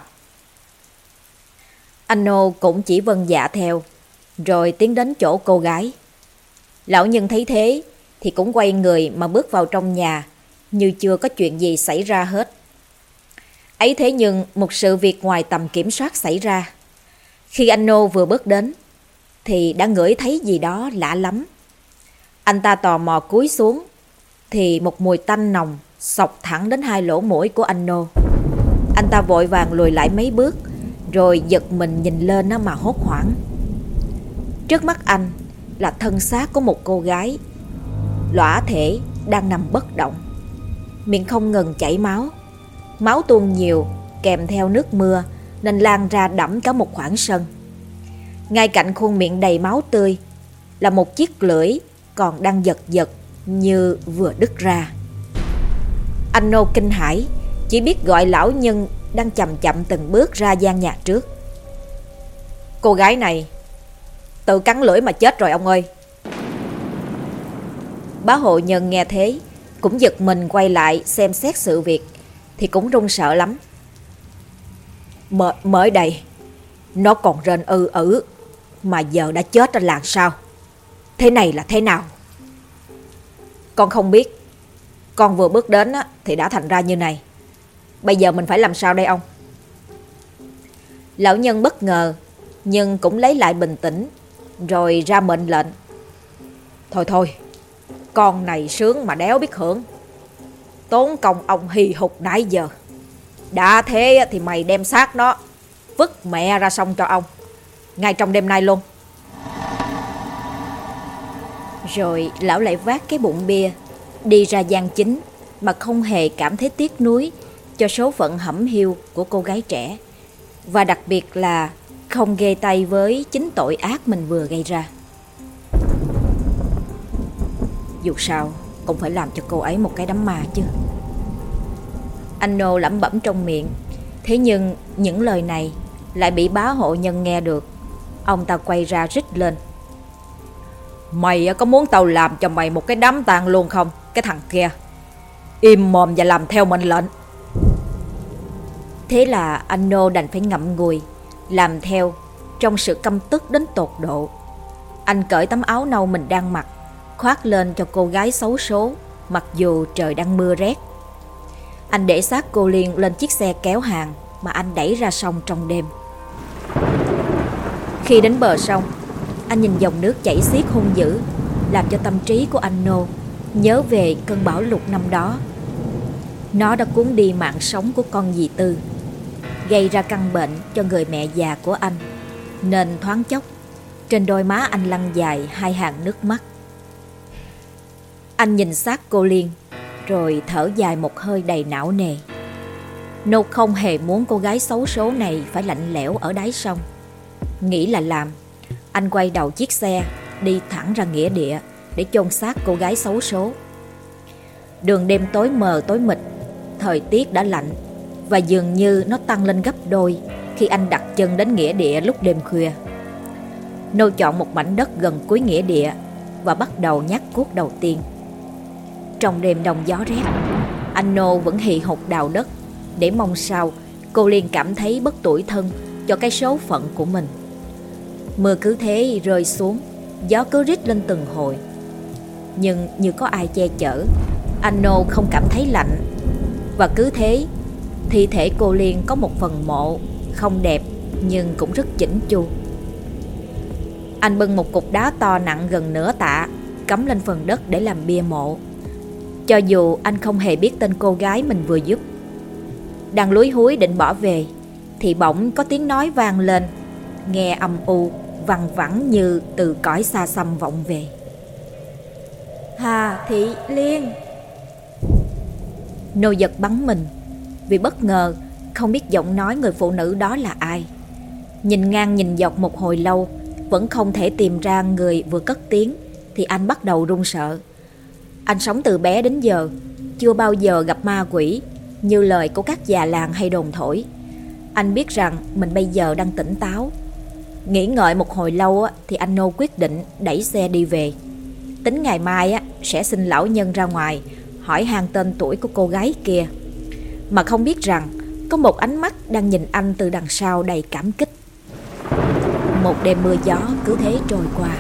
S1: Anh Nô cũng chỉ vâng dạ theo, rồi tiến đến chỗ cô gái. Lão nhân thấy thế thì cũng quay người mà bước vào trong nhà, như chưa có chuyện gì xảy ra hết. Ấy thế nhưng một sự việc ngoài tầm kiểm soát xảy ra. Khi anh Nô vừa bước đến thì đã ngửi thấy gì đó lạ lắm. Anh ta tò mò cúi xuống thì một mùi tanh nồng xộc thẳng đến hai lỗ mũi của anh Nô. Anh ta vội vàng lùi lại mấy bước, rồi giật mình nhìn lên mà hốt hoảng. Trước mắt anh là thân xác của một cô gái lõa thể đang nằm bất động, miệng không ngừng chảy máu. Máu tuôn nhiều kèm theo nước mưa nên lan ra đẫm cả một khoảng sân. Ngay cạnh khuôn miệng đầy máu tươi là một chiếc lưỡi còn đang giật giật như vừa đứt ra. Anh Nô kinh hãi, chỉ biết gọi lão nhân đang chậm chậm từng bước ra gian nhà trước. Cô gái này tự cắn lưỡi mà chết rồi ông ơi. Bá Hộ Nhân nghe thế cũng giật mình quay lại xem xét sự việc thì cũng run sợ lắm. Mới đây nó còn rên mà giờ đã chết rồi là sao? Thế này là thế nào? Con không biết. Con vừa bước đến thì đã thành ra như này. Bây giờ mình phải làm sao đây ông? Lão nhân bất ngờ nhưng cũng lấy lại bình tĩnh, rồi ra mệnh lệnh. Thôi, con này sướng mà đéo biết hưởng. Tốn công ông hì hục nãy giờ. Đã thế thì mày đem xác nó vứt mẹ ra sông cho ông, ngay trong đêm nay luôn. Rồi lão lại vác cái bụng bia đi ra gian chính mà không hề cảm thấy tiếc nuối cho số phận hẩm hiu của cô gái trẻ, và đặc biệt là không ghê tay với chính tội ác mình vừa gây ra. Dù sao cũng phải làm cho cô ấy một cái đám ma chứ. Anh Nô lẩm bẩm trong miệng. Thế nhưng những lời này lại bị bá Hộ Nhân nghe được. Ông ta quay ra rít lên:
S2: Mày có muốn tao làm cho mày một cái đám tang luôn không, cái thằng kia? Im mồm và làm theo mệnh lệnh.
S1: Thế là anh Nô đành phải ngậm ngùi làm theo trong sự căm tức đến tột độ. Anh cởi tấm áo nâu mình đang mặc, khoác lên cho cô gái xấu số, mặc dù trời đang mưa rét. Anh để xác cô Liên lên chiếc xe kéo hàng mà anh đẩy ra sông trong đêm. Khi đến bờ sông, anh nhìn dòng nước chảy xiết hung dữ, làm cho tâm trí của anh Nô nhớ về cơn bão lụt năm đó. Nó đã cuốn đi mạng sống của con dì Tư, gây ra căn bệnh cho người mẹ già của anh, nên thoáng chốc trên đôi má anh lăn dài hai hàng nước mắt. Anh nhìn xác cô Liên rồi thở dài một hơi đầy não nề. Nô không hề muốn cô gái xấu số này phải lạnh lẽo ở đáy sông. Nghĩ là làm, anh quay đầu chiếc xe đi thẳng ra nghĩa địa để chôn xác cô gái xấu số. Đường đêm tối mờ tối mịt, thời tiết đã lạnh và dường như nó tăng lên gấp đôi khi anh đặt chân đến nghĩa địa lúc đêm khuya. Nô chọn một mảnh đất gần cuối nghĩa địa và bắt đầu nhát cuốc đầu tiên. Trong đêm đông gió rét, anh Nô vẫn hì hục đào đất để mong sao cô Liên cảm thấy bất tủi thân cho cái số phận của mình. Mưa cứ thế rơi xuống, gió cứ rít lên từng hồi. Nhưng như có ai che chở, anh Nô không cảm thấy lạnh. Và cứ thế, thi thể cô Liên có một phần mộ không đẹp nhưng cũng rất chỉnh chu. Anh bưng một cục đá to nặng gần nửa tạ cắm lên phần đất để làm bia mộ, cho dù anh không hề biết tên cô gái mình vừa giúp. Đang lúi húi định bỏ về thì bỗng có tiếng nói vang lên, nghe âm u văng vẳng như từ cõi xa xăm vọng về: Hà Thị Liên. Nô giật bắn mình vì bất ngờ không biết giọng nói người phụ nữ đó là ai. Nhìn ngang nhìn dọc một hồi lâu vẫn không thể tìm ra người vừa cất tiếng thì anh bắt đầu run sợ. Anh sống từ bé đến giờ chưa bao giờ gặp ma quỷ như lời của các già làng hay đồn thổi. Anh biết rằng mình bây giờ đang tỉnh táo. Nghĩ ngợi một hồi lâu thì anh Nô quyết định đẩy xe đi về. Tính ngày mai sẽ xin lão nhân ra ngoài hỏi han tên tuổi của cô gái kia, mà không biết rằng có một ánh mắt đang nhìn anh từ đằng sau đầy cảm kích. Một đêm mưa gió cứ thế trôi qua.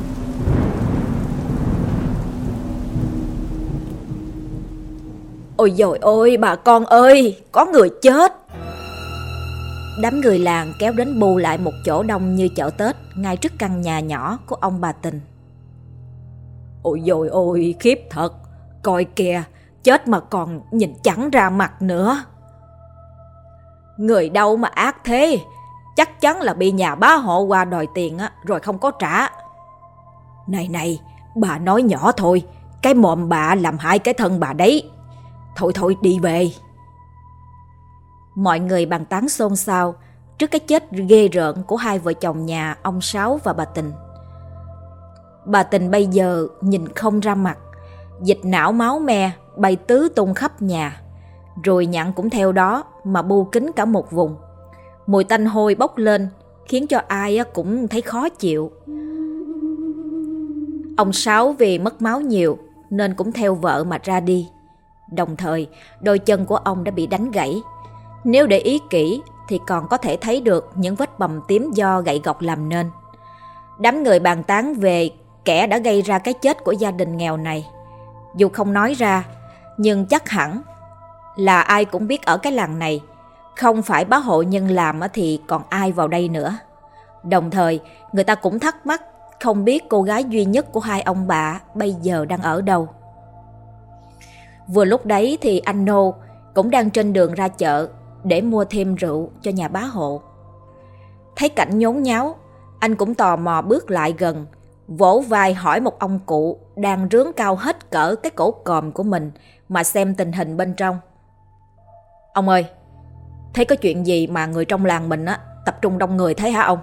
S2: Ôi dồi ôi, bà con ơi, có người chết.
S1: Đám người làng kéo đến bù lại một chỗ đông như chợ Tết ngay trước căn nhà nhỏ của ông bà Tình.
S2: Ôi dồi ôi, khiếp thật. Coi kìa, chết mà còn nhìn chẳng ra mặt nữa. Người đâu mà ác thế, chắc chắn là bị nhà bá hộ qua đòi tiền rồi không có trả. Này này, bà nói nhỏ thôi, cái mồm bà làm hại cái thân bà đấy. Thôi thôi, đi về.
S1: Mọi người bàn tán xôn xao trước cái chết ghê rợn của hai vợ chồng nhà ông Sáu và bà Tình. Bà Tình bây giờ nhìn không ra mặt, dịch não máu me bay tứ tung khắp nhà, rồi nhặn cũng theo đó mà bu kín cả một vùng. Mùi tanh hôi bốc lên khiến cho ai cũng thấy khó chịu. Ông Sáu vì mất máu nhiều nên cũng theo vợ mà ra đi. Đồng thời đôi chân của ông đã bị đánh gãy. Nếu để ý kỹ thì còn có thể thấy được những vết bầm tím do gậy gộc làm nên. Đám người bàn tán về kẻ đã gây ra cái chết của gia đình nghèo này. Dù không nói ra, nhưng chắc hẳn là ai cũng biết ở cái làng này, không phải bá hộ nhân làm thì còn ai vào đây nữa. Đồng thời, người ta cũng thắc mắc không biết cô gái duy nhất của hai ông bà bây giờ đang ở đâu. Vừa lúc đấy thì anh Nô cũng đang trên đường ra chợ để mua thêm rượu cho nhà bá hộ. Thấy cảnh nhốn nháo, anh cũng tò mò bước lại gần, vỗ vai hỏi một ông cụ đang rướn cao hết cỡ cái cổ còm của mình mà xem tình hình bên trong.
S2: Ông ơi, thấy có chuyện gì mà người trong làng mình tập trung đông người thế hả ông?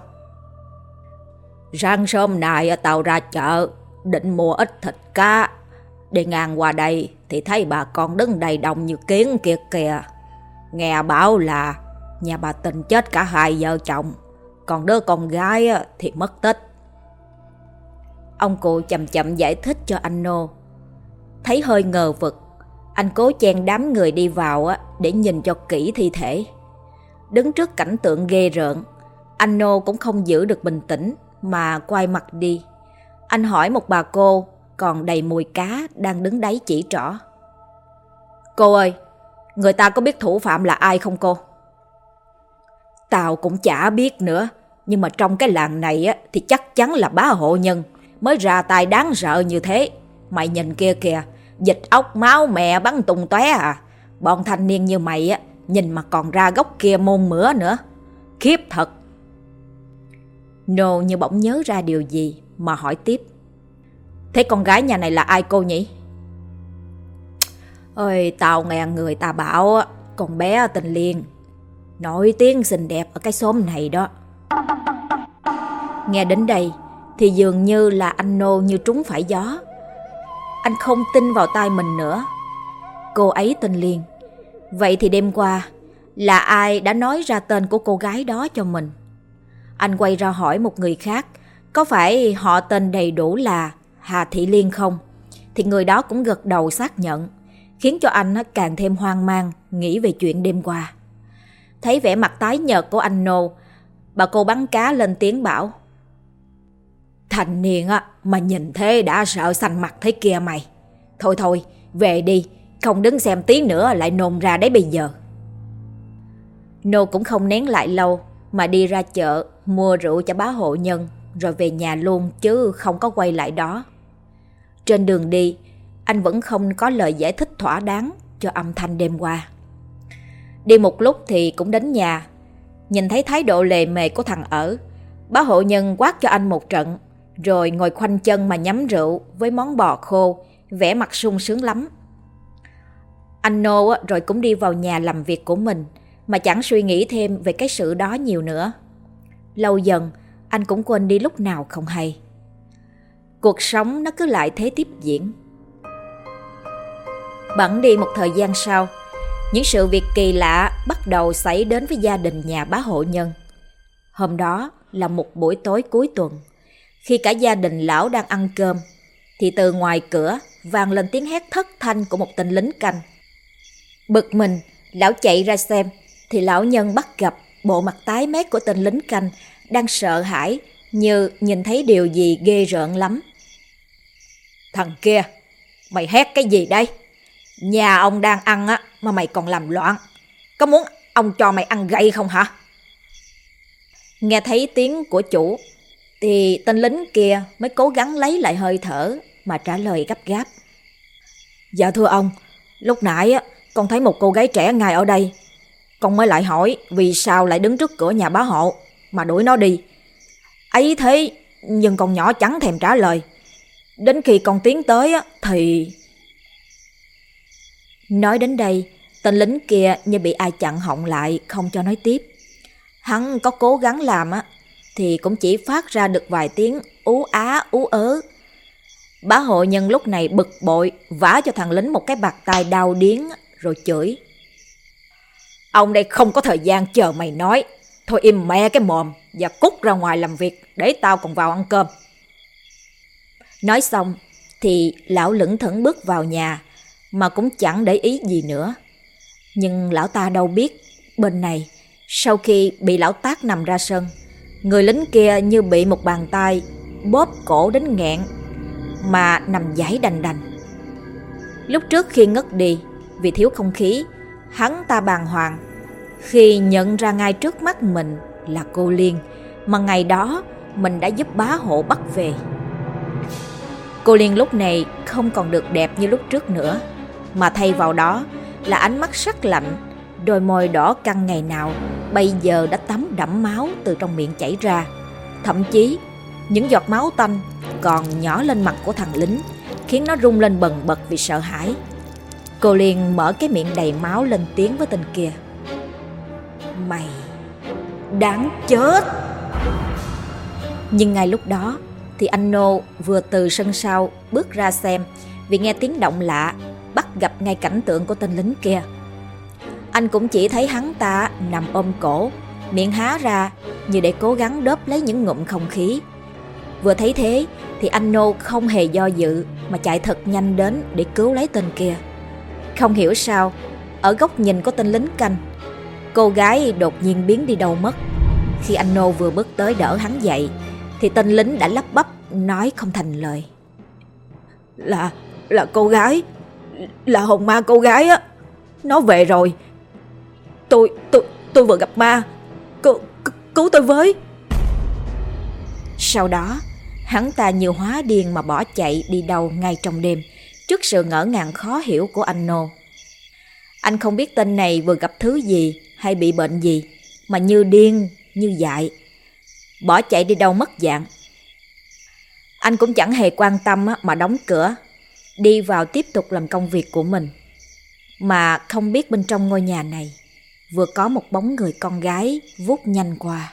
S2: Sáng sớm nay tao ra chợ định mua ít thịt cá. Đi ngang qua đây thì thấy bà con đứng đầy đông như kiến kia kìa. Nghe bảo là nhà bà Tình chết cả hai vợ chồng, còn đứa con gái thì mất tích.
S1: Ông cụ chậm chậm giải thích cho anh Nô. Thấy hơi ngờ vực, anh cố chen đám người đi vào để nhìn cho kỹ thi thể. Đứng trước cảnh tượng ghê rợn, anh Nô cũng không giữ được bình tĩnh mà quay mặt đi. Anh hỏi một bà cô còn đầy mùi cá đang đứng đấy chỉ trỏ. Cô ơi, người ta có biết thủ phạm là ai không cô?
S2: Tao cũng chả biết nữa, nhưng mà trong cái làng này thì chắc chắn là bá hộ nhân mới ra tay đáng sợ như thế. Mày nhìn kia kìa, dịch ốc máu mẹ bắn tung tóe à. Bọn thanh niên như mày nhìn mà còn ra gốc kia môn mửa nữa. Khiếp thật.
S1: Nô như bỗng nhớ ra điều gì mà hỏi tiếp.
S2: Thế con gái nhà này là ai cô nhỉ?
S1: Ơi, tao nghe người ta bảo con bé tên Liên, nổi tiếng xinh đẹp ở cái xóm này đó. Nghe đến đây thì dường như là anh Nô như trúng phải gió. Anh không tin vào tai mình nữa. Cô ấy tên Liên. Vậy thì đêm qua là ai đã nói ra tên của cô gái đó cho mình? Anh quay ra hỏi một người khác, có phải họ tên đầy đủ là Hà Thị Liên không? Thì người đó cũng gật đầu xác nhận, khiến cho anh càng thêm hoang mang nghĩ về chuyện đêm qua. Thấy vẻ mặt tái nhợt của anh Nô, bà cô bán cá lên tiếng bảo.
S2: Thanh niên mà nhìn thế đã sợ xanh mặt thế kia mày. Thôi, về đi, không đứng xem tí nữa lại nôn ra đấy bây giờ.
S1: Nô cũng không nén lại lâu mà đi ra chợ mua rượu cho bá hộ nhân rồi về nhà luôn chứ không có quay lại đó. Trên đường đi, anh vẫn không có lời giải thích thỏa đáng cho âm thanh đêm qua. Đi một lúc thì cũng đến nhà. Nhìn thấy thái độ lề mề của thằng ở, bá hộ nhân quát cho anh một trận, rồi ngồi khoanh chân mà nhắm rượu với món bò khô, vẻ mặt sung sướng lắm. Anh Nô rồi cũng đi vào nhà làm việc của mình mà chẳng suy nghĩ thêm về cái sự đó nhiều nữa. Lâu dần, anh cũng quên đi lúc nào không hay. Cuộc sống nó cứ lại thế tiếp diễn. Bẵng đi một thời gian sau, những sự việc kỳ lạ bắt đầu xảy đến với gia đình nhà bá hộ nhân. Hôm đó là một buổi tối cuối tuần. Khi cả gia đình lão đang ăn cơm, thì từ ngoài cửa vang lên tiếng hét thất thanh của một tên lính canh. Bực mình, lão chạy ra xem, thì lão nhân bắt gặp bộ mặt tái mét của tên lính canh đang sợ hãi như nhìn thấy điều gì ghê rợn lắm.
S2: Thằng kia, mày hét cái gì đây? Nhà ông đang ăn mà mày còn làm loạn. Có muốn ông cho mày ăn gậy không hả?
S1: Nghe thấy tiếng của chủ thì tên lính kia mới cố gắng lấy lại hơi thở mà trả lời gấp gáp.
S2: Dạ thưa ông, lúc nãy con thấy một cô gái trẻ ngay ở đây. Con mới lại hỏi vì sao lại đứng trước cửa nhà bá hộ mà đuổi nó đi. Ấy thế nhưng con nhỏ chẳng thèm trả lời. Đến khi con tiến tới thì...
S1: Nói đến đây, tên lính kia như bị ai chặn họng lại không cho nói tiếp. Hắn có cố gắng làm thì cũng chỉ phát ra được vài tiếng ú á ú ớ. Bá hộ nhân lúc này bực bội vả cho thằng lính một cái bạt tai đau điếng rồi chửi.
S2: Ông đây không có thời gian chờ mày nói. Thôi im mẹ cái mồm và cút ra ngoài làm việc để tao còn vào ăn cơm.
S1: Nói xong thì lão lững thững bước vào nhà mà cũng chẳng để ý gì nữa. Nhưng lão ta đâu biết bên này, sau khi bị lão tát nằm ra sân, người lính kia như bị một bàn tay bóp cổ đến nghẹn mà nằm giãy đành đành. Lúc trước khi ngất đi vì thiếu không khí, hắn ta bàng hoàng khi nhận ra ngay trước mắt mình là cô Liên mà ngày đó mình đã giúp bá hộ bắt về. Cô Liên lúc này không còn được đẹp như lúc trước nữa, mà thay vào đó là ánh mắt sắc lạnh, đôi môi đỏ căng ngày nào bây giờ đã tắm đẫm máu từ trong miệng chảy ra. Thậm chí những giọt máu tanh còn nhỏ lên mặt của thằng lính, khiến nó rung lên bần bật vì sợ hãi. Cô Liên mở cái miệng đầy máu lên tiếng với tên kia. Mày đáng chết. Nhưng ngay lúc đó thì anh Nô vừa từ sân sau bước ra xem, vì nghe tiếng động lạ, bắt gặp ngay cảnh tượng của tên lính kia. Anh cũng chỉ thấy hắn ta nằm ôm cổ, miệng há ra như để cố gắng đớp lấy những ngụm không khí. Vừa thấy thế thì anh Nô không hề do dự mà chạy thật nhanh đến để cứu lấy tên kia. Không hiểu sao, ở góc nhìn của tên lính canh, cô gái đột nhiên biến đi đâu mất. Khi anh Nô vừa bước tới đỡ hắn dậy thì tên lính đã lắp bắp nói không thành lời. Là cô gái, là hồn ma cô gái á, nó về rồi. Tôi vừa gặp ma, cứu tôi với. Sau đó hắn ta như hóa điên mà bỏ chạy đi đâu ngay trong đêm, trước sự ngỡ ngàng khó hiểu của anh Nô. Anh không biết tên này vừa gặp thứ gì hay bị bệnh gì mà như điên như dại, bỏ chạy đi đâu mất dạng. Anh cũng chẳng hề quan tâm mà đóng cửa, đi vào tiếp tục làm công việc của mình. Mà không biết bên trong ngôi nhà này vừa có một bóng người con gái vút nhanh qua.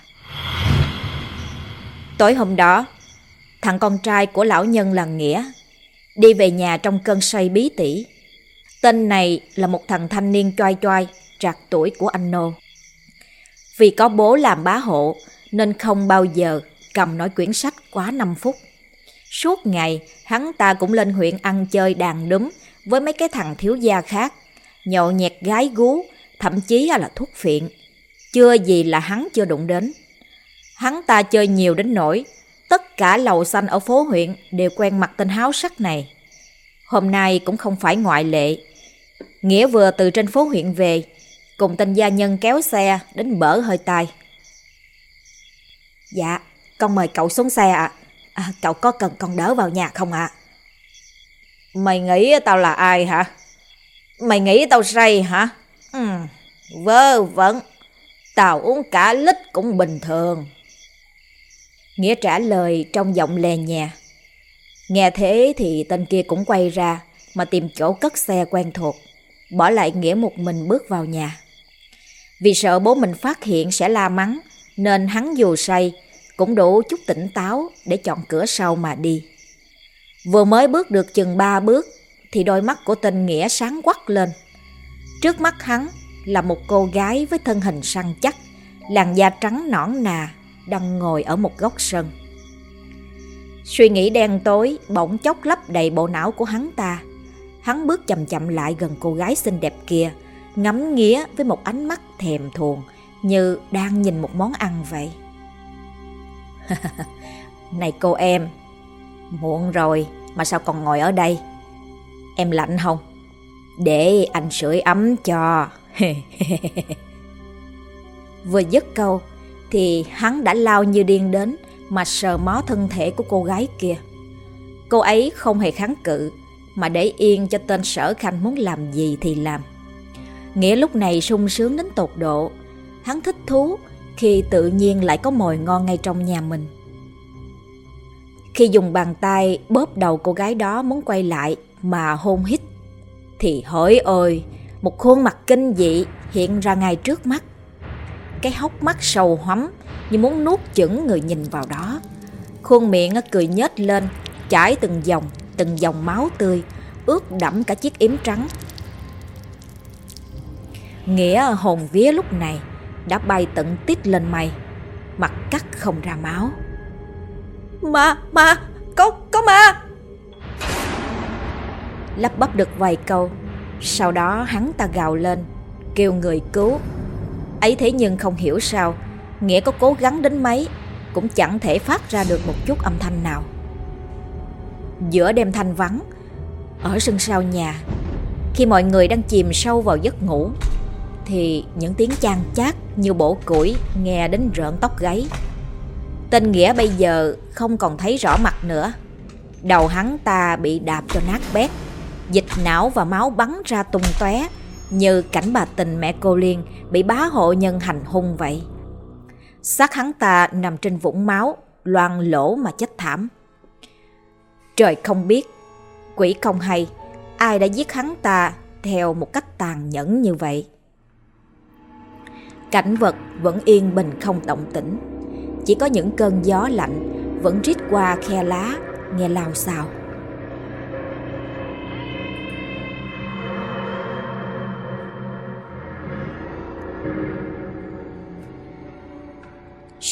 S1: Tối hôm đó, thằng con trai của lão nhân làng Nghĩa đi về nhà trong cơn say bí tỉ. Tên này là một thằng thanh niên choai choai, trạc tuổi của anh Nô. Vì có bố làm bá hộ nên không bao giờ cầm nổi quyển sách quá 5 phút. Suốt ngày hắn ta cũng lên huyện ăn chơi đàn đúm với mấy cái thằng thiếu gia khác, nhậu nhẹt gái gú, thậm chí là thuốc phiện. Chưa gì là hắn chưa đụng đến. Hắn ta chơi nhiều đến nỗi tất cả lầu xanh ở phố huyện đều quen mặt tên háo sắc này. Hôm nay cũng không phải ngoại lệ. Nghĩa vừa từ trên phố huyện về, cùng tên gia nhân kéo xe đến bở hơi tai. Dạ, con mời cậu xuống xe ạ. Cậu có cần con đỡ vào nhà không ạ? Mày nghĩ tao là ai hả? Mày nghĩ tao say hả? Vớ vẩn, tao uống cả lít cũng bình thường. Nghĩa trả lời trong giọng lè nhẹ. Nghe thế thì tên kia cũng quay ra mà tìm chỗ cất xe quen thuộc, bỏ lại Nghĩa một mình bước vào nhà. Vì sợ bố mình phát hiện sẽ la mắng nên hắn dù say cũng đủ chút tỉnh táo để chọn cửa sau mà đi. Vừa mới bước được chừng 3 bước thì đôi mắt của tên Nghĩa sáng quắc lên. Trước mắt hắn là một cô gái với thân hình săn chắc, làn da trắng nõn nà, đang ngồi ở một góc sân. Suy nghĩ đen tối bỗng chốc lấp đầy bộ não của hắn ta. Hắn bước chậm chậm lại gần cô gái xinh đẹp kia, ngắm nghía với một ánh mắt thèm thuồng như đang nhìn một món ăn vậy. Này cô em, muộn rồi mà sao còn ngồi ở đây? Em lạnh không? Để anh sưởi ấm cho. Vừa dứt câu thì hắn đã lao như điên đến mà sờ mó thân thể của cô gái kia. Cô ấy không hề kháng cự mà để yên cho tên Sở Khanh muốn làm gì thì làm. Nghĩa lúc này sung sướng đến tột độ. Hắn thích thú khi tự nhiên lại có mồi ngon ngay trong nhà mình. Khi dùng bàn tay bóp đầu cô gái đó muốn quay lại mà hôn hít thì hỡi ôi, một khuôn mặt kinh dị hiện ra ngay trước mắt. Cái hốc mắt sầu hoắm như muốn nuốt chửng người nhìn vào đó. Khuôn miệng cười nhếch lên, chảy từng dòng máu tươi, ướt đẫm cả chiếc yếm trắng. Nghĩa hồn vía lúc này đã bay tận tít lên mây, mặt cắt không ra máu. Có ma! Lắp bắp được vài câu, sau đó hắn ta gào lên, kêu người cứu. Ấy thế nhưng không hiểu sao, Nghĩa có cố gắng đến mấy cũng chẳng thể phát ra được một chút âm thanh nào. Giữa đêm thanh vắng, ở sân sau nhà, khi mọi người đang chìm sâu vào giấc ngủ, thì những tiếng chan chát như bổ củi nghe đến rợn tóc gáy. Tên Nghĩa bây giờ không còn thấy rõ mặt nữa. Đầu hắn ta bị đạp cho nát bét, dịch não và máu bắn ra tung tóe như cảnh bà tình mẹ cô Liên bị bá hộ nhân hành hung vậy. Xác hắn ta nằm trên vũng máu, loang lỗ mà chết thảm. Trời không biết, quỷ không hay, ai đã giết hắn ta theo một cách tàn nhẫn như vậy. Cảnh vật vẫn yên bình không động tĩnh, chỉ có những cơn gió lạnh vẫn rít qua khe lá nghe lao xao.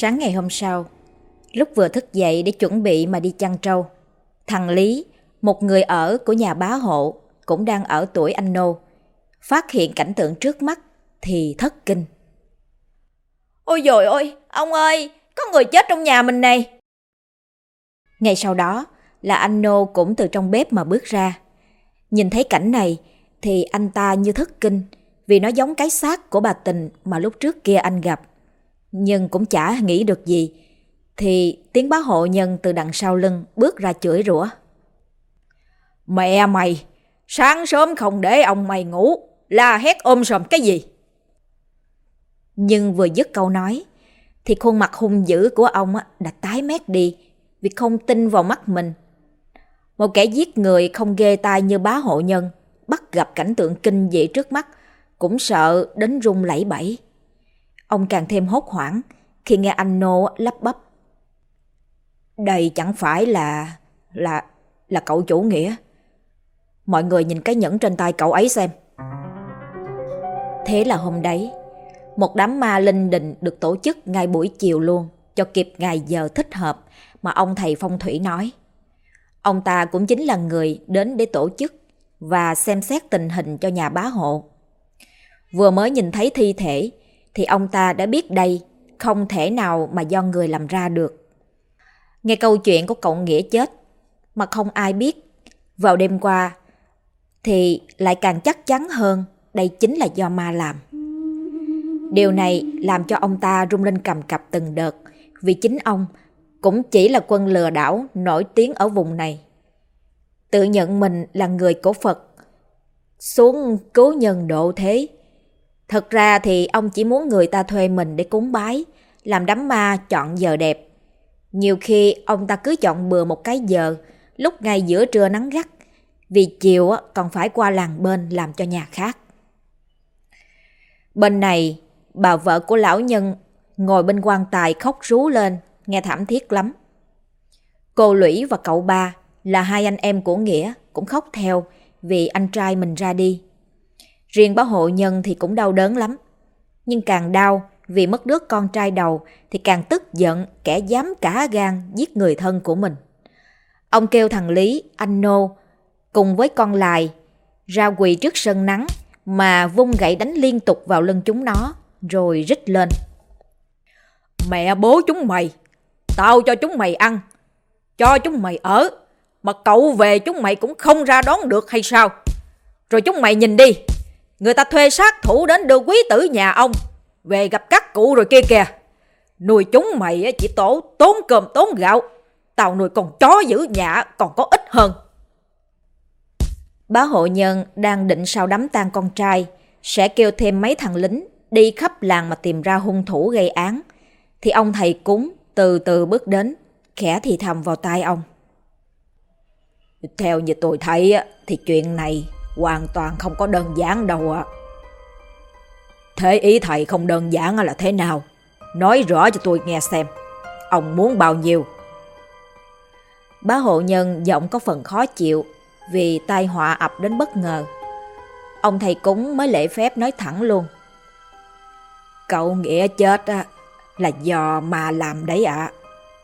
S1: Sáng ngày hôm sau, lúc vừa thức dậy để chuẩn bị mà đi chăn trâu, thằng Lý, một người ở của nhà bá hộ, cũng đang ở tuổi anh nô, phát hiện cảnh tượng trước mắt thì thất kinh.
S2: Ôi dồi ôi, ông ơi, có người chết trong nhà mình này.
S1: Ngay sau đó là anh nô cũng từ trong bếp mà bước ra. Nhìn thấy cảnh này thì anh ta như thất kinh, vì nó giống cái xác của bà Tình mà lúc trước kia anh gặp. Nhưng cũng chả nghĩ được gì, thì tiếng bá hộ nhân từ đằng sau lưng bước ra chửi rủa.
S2: Mẹ mày, sáng sớm không để ông mày ngủ, la hét sòm cái gì?
S1: Nhưng vừa dứt câu nói thì khuôn mặt hung dữ của ông đã tái mét đi, vì không tin vào mắt mình. Một kẻ giết người không ghê tai như bá hộ nhân bắt gặp cảnh tượng kinh dị trước mắt cũng sợ đến run lẩy bẩy. Ông càng thêm hốt hoảng khi nghe anh nô lắp bắp.
S2: Đây chẳng phải là cậu chủ Nghĩa. Mọi người nhìn cái nhẫn trên tay cậu ấy xem.
S1: Thế là hôm đấy, một đám ma linh đình được tổ chức ngay buổi chiều luôn, cho kịp ngày giờ thích hợp mà ông thầy phong thủy nói. Ông ta cũng chính là người đến để tổ chức và xem xét tình hình cho nhà bá hộ. Vừa mới nhìn thấy thi thể thì ông ta đã biết đây không thể nào mà do người làm ra được. Nghe câu chuyện của cậu Nghĩa chết mà không ai biết vào đêm qua thì lại càng chắc chắn hơn đây chính là do ma làm. Điều này làm cho ông ta rung lên cầm cập từng đợt, vì chính ông cũng chỉ là quân lừa đảo nổi tiếng ở vùng này. Tự nhận mình là người của Phật, xuống cứu nhân độ thế. Thật ra thì ông chỉ muốn người ta thuê mình để cúng bái, làm đám ma chọn giờ đẹp. Nhiều khi ông ta cứ chọn bừa một cái giờ, lúc ngay giữa trưa nắng gắt, vì chiều còn phải qua làng bên làm cho nhà khác. Bên này, bà vợ của lão nhân ngồi bên quan tài khóc rú lên, nghe thảm thiết lắm. Cô Lũy và cậu Ba là hai anh em của Nghĩa cũng khóc theo vì anh trai mình ra đi. Riêng bá hộ nhân thì cũng đau đớn lắm. Nhưng càng đau vì mất đứa con trai đầu thì càng tức giận kẻ dám cả gan giết người thân của mình. Ông kêu thằng Lý, anh nô cùng với con Lài ra quỳ trước sân nắng mà vung gậy đánh liên tục vào lưng chúng nó, rồi rít lên.
S2: Mẹ bố chúng mày, tao cho chúng mày ăn, cho chúng mày ở, mà cậu về chúng mày cũng không ra đón được hay sao? Rồi chúng mày nhìn đi, người ta thuê sát thủ đến đưa quý tử nhà ông về gặp các cụ rồi kia kìa. Nuôi chúng mày chỉ tốn cơm tốn gạo, tao nuôi con chó giữ nhà còn có ích hơn.
S1: Bá hộ nhân đang định sau đám tang con trai sẽ kêu thêm mấy thằng lính đi khắp làng mà tìm ra hung thủ gây án, thì ông thầy cúng từ từ bước đến, khẽ thì thầm vào tai ông.
S2: Theo như tôi thấy thì chuyện này hoàn toàn không có đơn giản đâu ạ. Thế ý thầy không đơn giản là thế nào? Nói rõ cho tôi nghe xem. Ông muốn bao nhiêu?
S1: Bá hộ nhân giọng có phần khó chịu vì tai họa ập đến bất ngờ. Ông thầy cúng mới lễ phép nói thẳng luôn.
S2: Cậu Nghĩa chết là do ma làm đấy ạ.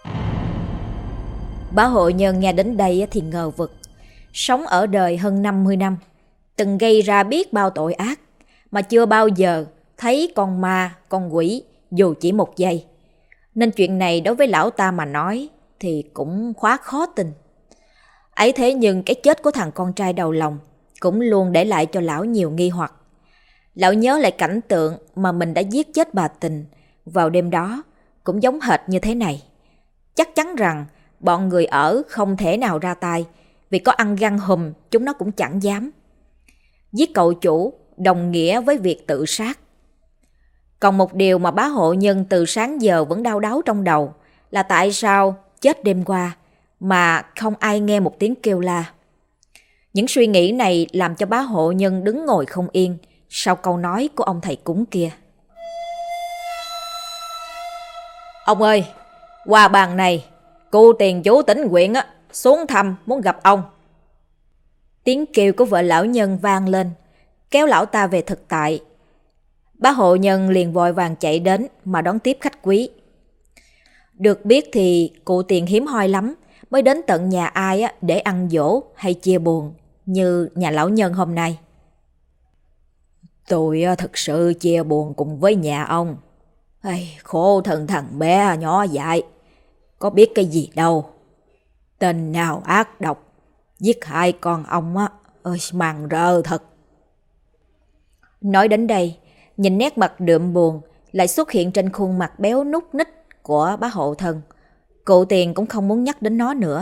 S1: Bá hộ nhân nghe đến đây thì ngờ vực. Sống ở đời hơn 50 năm, từng gây ra biết bao tội ác, mà chưa bao giờ thấy con ma, con quỷ dù chỉ một giây. Nên chuyện này đối với lão ta mà nói thì cũng quá khó tin. Ấy thế nhưng cái chết của thằng con trai đầu lòng cũng luôn để lại cho lão nhiều nghi hoặc. Lão nhớ lại cảnh tượng mà mình đã giết chết bà Tình vào đêm đó cũng giống hệt như thế này. Chắc chắn rằng bọn người ở không thể nào ra tay, vì có ăn gan hùm chúng nó cũng chẳng dám. Giết cậu chủ đồng nghĩa với việc tự sát. Còn một điều mà bá hộ nhân từ sáng giờ vẫn đau đáu trong đầu là tại sao chết đêm qua mà không ai nghe một tiếng kêu la. Những suy nghĩ này làm cho bá hộ nhân đứng ngồi không yên sau câu nói của ông thầy cúng kia.
S2: Ông ơi, qua bàn này, cô tiền chủ tỉnh huyện xuống thăm muốn gặp ông.
S1: Tiếng kêu của vợ lão nhân vang lên, kéo lão ta về thực tại. Bá hộ nhân liền vội vàng chạy đến mà đón tiếp khách quý. Được biết thì cụ Tiền hiếm hoi lắm mới đến tận nhà ai để ăn dỗ hay chia buồn như nhà lão nhân hôm nay.
S2: Tôi thật sự chia buồn cùng với nhà ông. Khổ thân thằng bé nhỏ dại, có biết cái gì đâu. Tên nào ác độc, giết hại con ông màng rợ thật.
S1: Nói đến đây, nhìn nét mặt đượm buồn lại xuất hiện trên khuôn mặt béo núc ních của bá hộ thân. Cụ Tiền cũng không muốn nhắc đến nó nữa.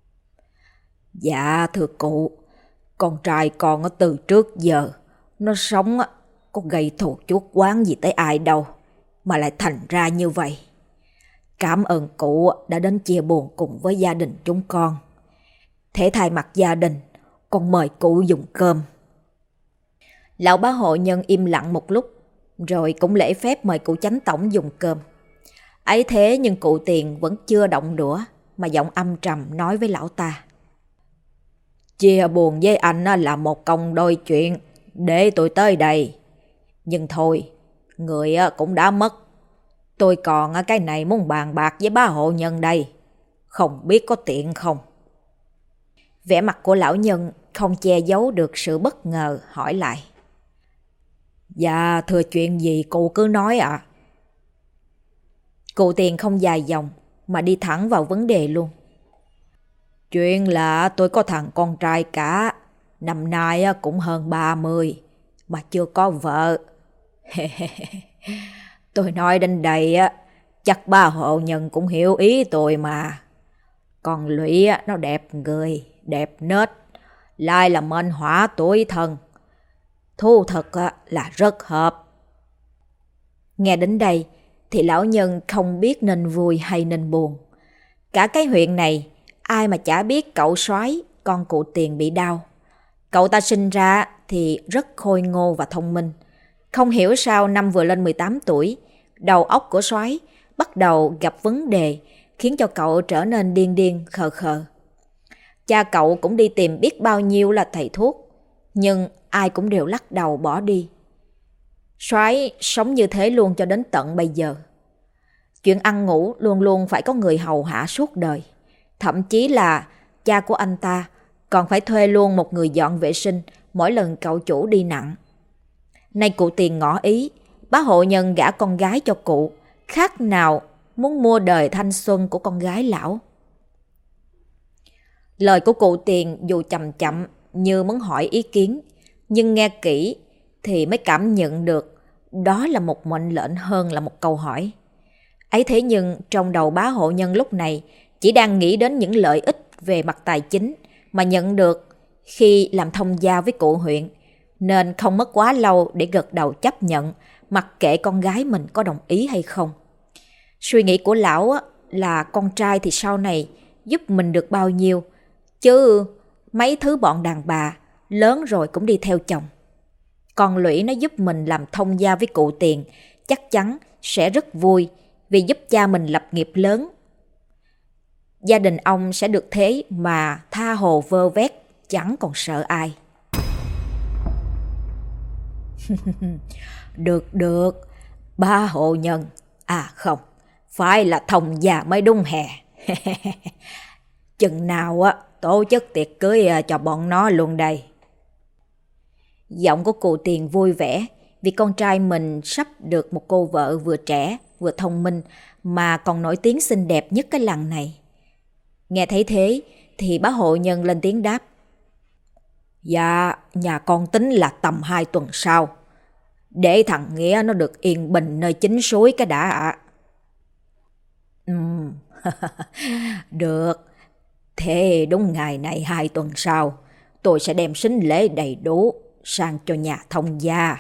S2: Dạ thưa cụ, con trai con từ trước giờ nó sống có gây thù chuốc oán gì tới ai đâu, mà lại thành ra như vậy. Cảm ơn cụ đã đến chia buồn cùng với gia đình chúng con. Thế thay mặt gia đình, con mời cụ dùng cơm.
S1: Lão bá hộ nhân im lặng một lúc, rồi cũng lễ phép mời cụ chánh tổng dùng cơm. Ấy thế nhưng cụ Tiền vẫn chưa động đũa, mà giọng âm trầm nói với lão ta.
S2: Chia buồn với anh là một công đôi chuyện, để tôi tới đây. Nhưng thôi, người cũng đã mất. Tôi còn cái này muốn bàn bạc với bá hộ nhân đây. Không biết có tiện không?
S1: Vẻ mặt của lão nhân không che giấu được sự bất ngờ, hỏi lại.
S2: Dạ thưa, chuyện gì cụ cứ nói ạ.
S1: Cụ Tiền không dài dòng mà đi thẳng vào vấn đề luôn.
S2: Chuyện là tôi có thằng con trai cả, năm nay cũng hơn 30 mà chưa có vợ. Tôi nói đến đây chắc ba hộ nhân cũng hiểu ý tôi mà. Con Lũy nó đẹp người, đẹp nết, lại là mệnh hỏa tuổi Thân. Thu thật là rất hợp.
S1: Nghe đến đây thì lão nhân không biết nên vui hay nên buồn. Cả cái huyện này ai mà chả biết cậu Soái con cụ Tiền bị đau. Cậu ta sinh ra thì rất khôi ngô và thông minh. Không hiểu sao năm vừa lên 18 tuổi, đầu óc của Soái bắt đầu gặp vấn đề khiến cho cậu trở nên điên điên khờ khờ. Cha cậu cũng đi tìm biết bao nhiêu là thầy thuốc, nhưng ai cũng đều lắc đầu bỏ đi. Soái sống như thế luôn cho đến tận bây giờ. Chuyện ăn ngủ luôn luôn phải có người hầu hạ suốt đời. Thậm chí là cha của anh ta còn phải thuê luôn một người dọn vệ sinh mỗi lần cậu chủ đi nặng. Nay cụ Tiền ngỏ ý, bá hộ nhân gả con gái cho cụ, khác nào muốn mua đời thanh xuân của con gái lão. Lời của cụ Tiền dù chậm chậm như muốn hỏi ý kiến, nhưng nghe kỹ thì mới cảm nhận được đó là một mệnh lệnh hơn là một câu hỏi. Ấy thế nhưng trong đầu bá hộ nhân lúc này chỉ đang nghĩ đến những lợi ích về mặt tài chính mà nhận được khi làm thông gia với cụ huyện, nên không mất quá lâu để gật đầu chấp nhận, mặc kệ con gái mình có đồng ý hay không. Suy nghĩ của lão là con trai thì sau này giúp mình được bao nhiêu, chứ mấy thứ bọn đàn bà lớn rồi cũng đi theo chồng. Còn Lũy nó giúp mình làm thông gia với cụ Tiền chắc chắn sẽ rất vui vì giúp cha mình lập nghiệp lớn. Gia đình ông sẽ được thế mà tha hồ vơ vét, chẳng còn sợ ai.
S2: Được, ba hộ nhân. À không, phải là thông gia mới đúng hè. Chừng nào tổ chức tiệc cưới cho bọn nó luôn đây.
S1: Giọng của cụ Tiền vui vẻ vì con trai mình sắp được một cô vợ vừa trẻ vừa thông minh mà còn nổi tiếng xinh đẹp nhất cái làng này. Nghe thấy thế thì bá hộ nhân lên tiếng đáp.
S2: Dạ, nhà con tính là tầm 2 tuần sau, để thằng Nghĩa nó được yên bình nơi chính suối cái đã ạ. Được, thế đúng ngày này 2 tuần sau, tôi sẽ đem sính lễ đầy đủ sang cho nhà thông gia.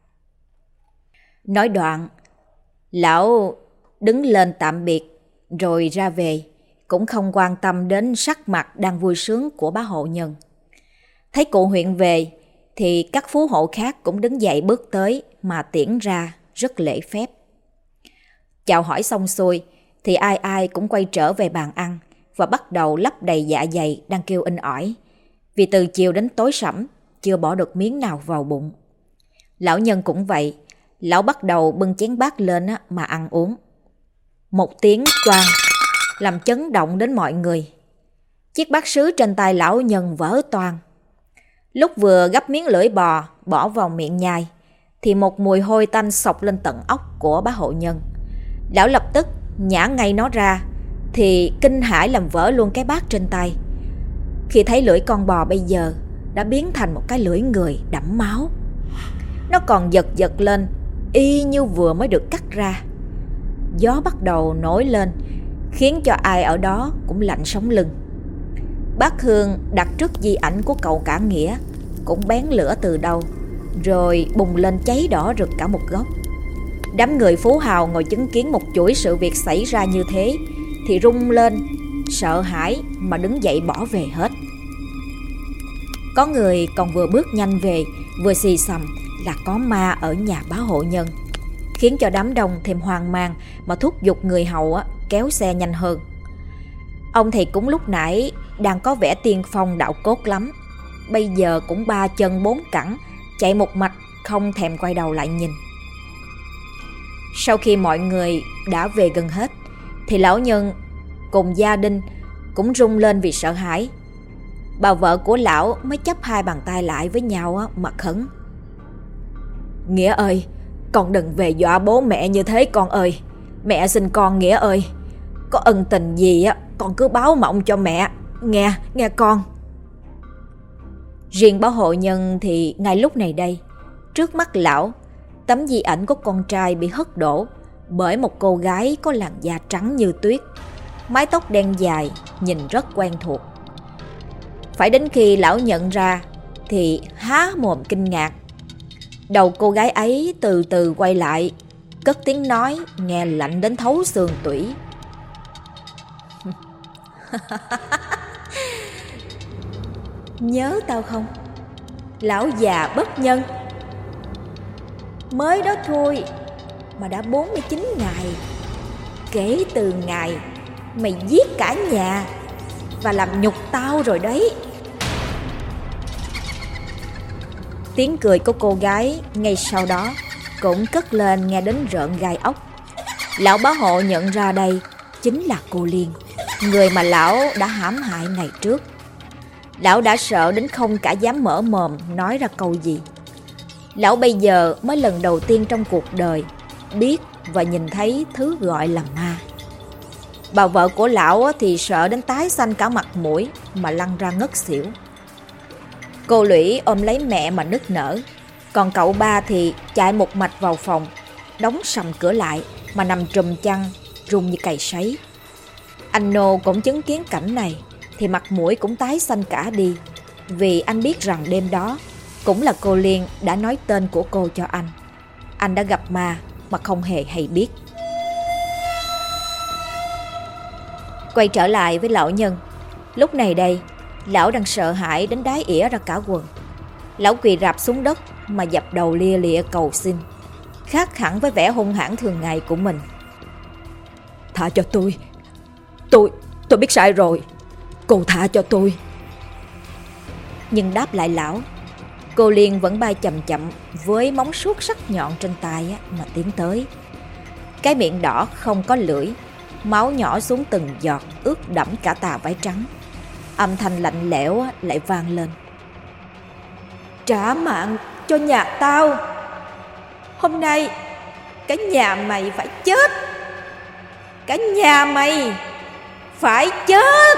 S1: Nói đoạn, lão đứng lên tạm biệt rồi ra về, cũng không quan tâm đến sắc mặt đang vui sướng của bá hộ nhân. Thấy cụ huyện về thì các phú hộ khác cũng đứng dậy bước tới mà tiễn ra rất lễ phép. Chào hỏi xong xuôi thì ai ai cũng quay trở về bàn ăn và bắt đầu lấp đầy dạ dày đang kêu inh ỏi, vì từ chiều đến tối sẫm chưa bỏ được miếng nào vào bụng. Lão nhân cũng vậy, lão bắt đầu bưng chén bát lên mà ăn uống. Một tiếng choang, làm chấn động đến mọi người. Chiếc bát sứ trên tay lão nhân vỡ toang. Lúc vừa gắp miếng lưỡi bò bỏ vào miệng nhai thì một mùi hôi tanh xộc lên tận óc của bá hộ nhân. Lão lập tức nhả ngay nó ra thì kinh hãi làm vỡ luôn cái bát trên tay, khi thấy lưỡi con bò bây giờ đã biến thành một cái lưỡi người đẫm máu. Nó còn giật giật lên y như vừa mới được cắt ra. Gió bắt đầu nổi lên khiến cho ai ở đó cũng lạnh sống lưng. Bát hương đặt trước di ảnh của cậu cả Nghĩa cũng bén lửa từ đâu rồi bùng lên cháy đỏ rực cả một góc. Đám người phú hào ngồi chứng kiến một chuỗi sự việc xảy ra như thế thì rung lên sợ hãi mà đứng dậy bỏ về hết. Có người còn vừa bước nhanh về vừa xì xầm là có ma ở nhà bá hộ nhân, khiến cho đám đông thêm hoang mang mà thúc giục người hầu kéo xe nhanh hơn. Ông thầy cúng lúc nãy đang có vẻ tiên phong đạo cốt lắm, bây giờ cũng 3 chân 4 cẳng chạy một mạch không thèm quay đầu lại nhìn. Sau khi mọi người đã về gần hết thì lão nhân cùng gia đình cũng rung lên vì sợ hãi. Bà vợ của lão mới chắp hai bàn tay lại với nhau mà khấn: Nghĩa ơi, con đừng về dọa bố mẹ như thế con ơi. Mẹ xin con Nghĩa ơi, có ân tình gì con cứ báo mộng cho mẹ, nghe con. Riêng bá hộ nhân thì ngay lúc này đây, trước mắt lão, tấm di ảnh của con trai bị hất đổ bởi một cô gái có làn da trắng như tuyết, mái tóc đen dài, nhìn rất quen thuộc. Phải đến khi lão nhận ra thì há mồm kinh ngạc. Đầu cô gái ấy từ từ quay lại, cất tiếng nói nghe lạnh đến thấu xương tủy. Nhớ tao không, lão già bất nhân? Mới đó thôi mà đã 49 ngày kể từ ngày mày giết cả nhà và làm nhục tao rồi đấy. Tiếng cười của cô gái ngay sau đó cũng cất lên nghe đến rợn gai ốc. Lão bá hộ nhận ra đây chính là cô Liên, người mà lão đã hãm hại ngày trước. Lão đã sợ đến không cả dám mở mồm nói ra câu gì. Lão bây giờ mới lần đầu tiên trong cuộc đời biết và nhìn thấy thứ gọi là ma. Bà vợ của lão thì sợ đến tái xanh cả mặt mũi mà lăn ra ngất xỉu. Cô Lũy ôm lấy mẹ mà nức nở, còn cậu ba thì chạy một mạch vào phòng, đóng sầm cửa lại mà nằm trùm chăn, run như cày sấy. Anh Nô cũng chứng kiến cảnh này thì mặt mũi cũng tái xanh cả đi, vì anh biết rằng đêm đó cũng là cô Liên đã nói tên của cô cho anh. Anh đã gặp ma mà không hề hay biết. Quay trở lại với lão nhân, lúc này đây lão đang sợ hãi đến đái ỉa ra cả quần. Lão quỳ rạp xuống đất mà dập đầu lia lịa cầu xin, khác hẳn với vẻ hung hãn thường ngày của mình. Tha cho tôi biết sai rồi, cô tha cho tôi. Nhưng đáp lại lão, cô Liên vẫn bay chậm chậm với móng vuốt sắc nhọn trên tay mà tiến tới. Cái miệng đỏ không có lưỡi, máu nhỏ xuống từng giọt ướt đẫm cả tà váy trắng. Âm thanh lạnh lẽo lại vang lên: Trả mạng cho nhà tao, hôm nay cả nhà mày phải chết, cả nhà mày phải chết.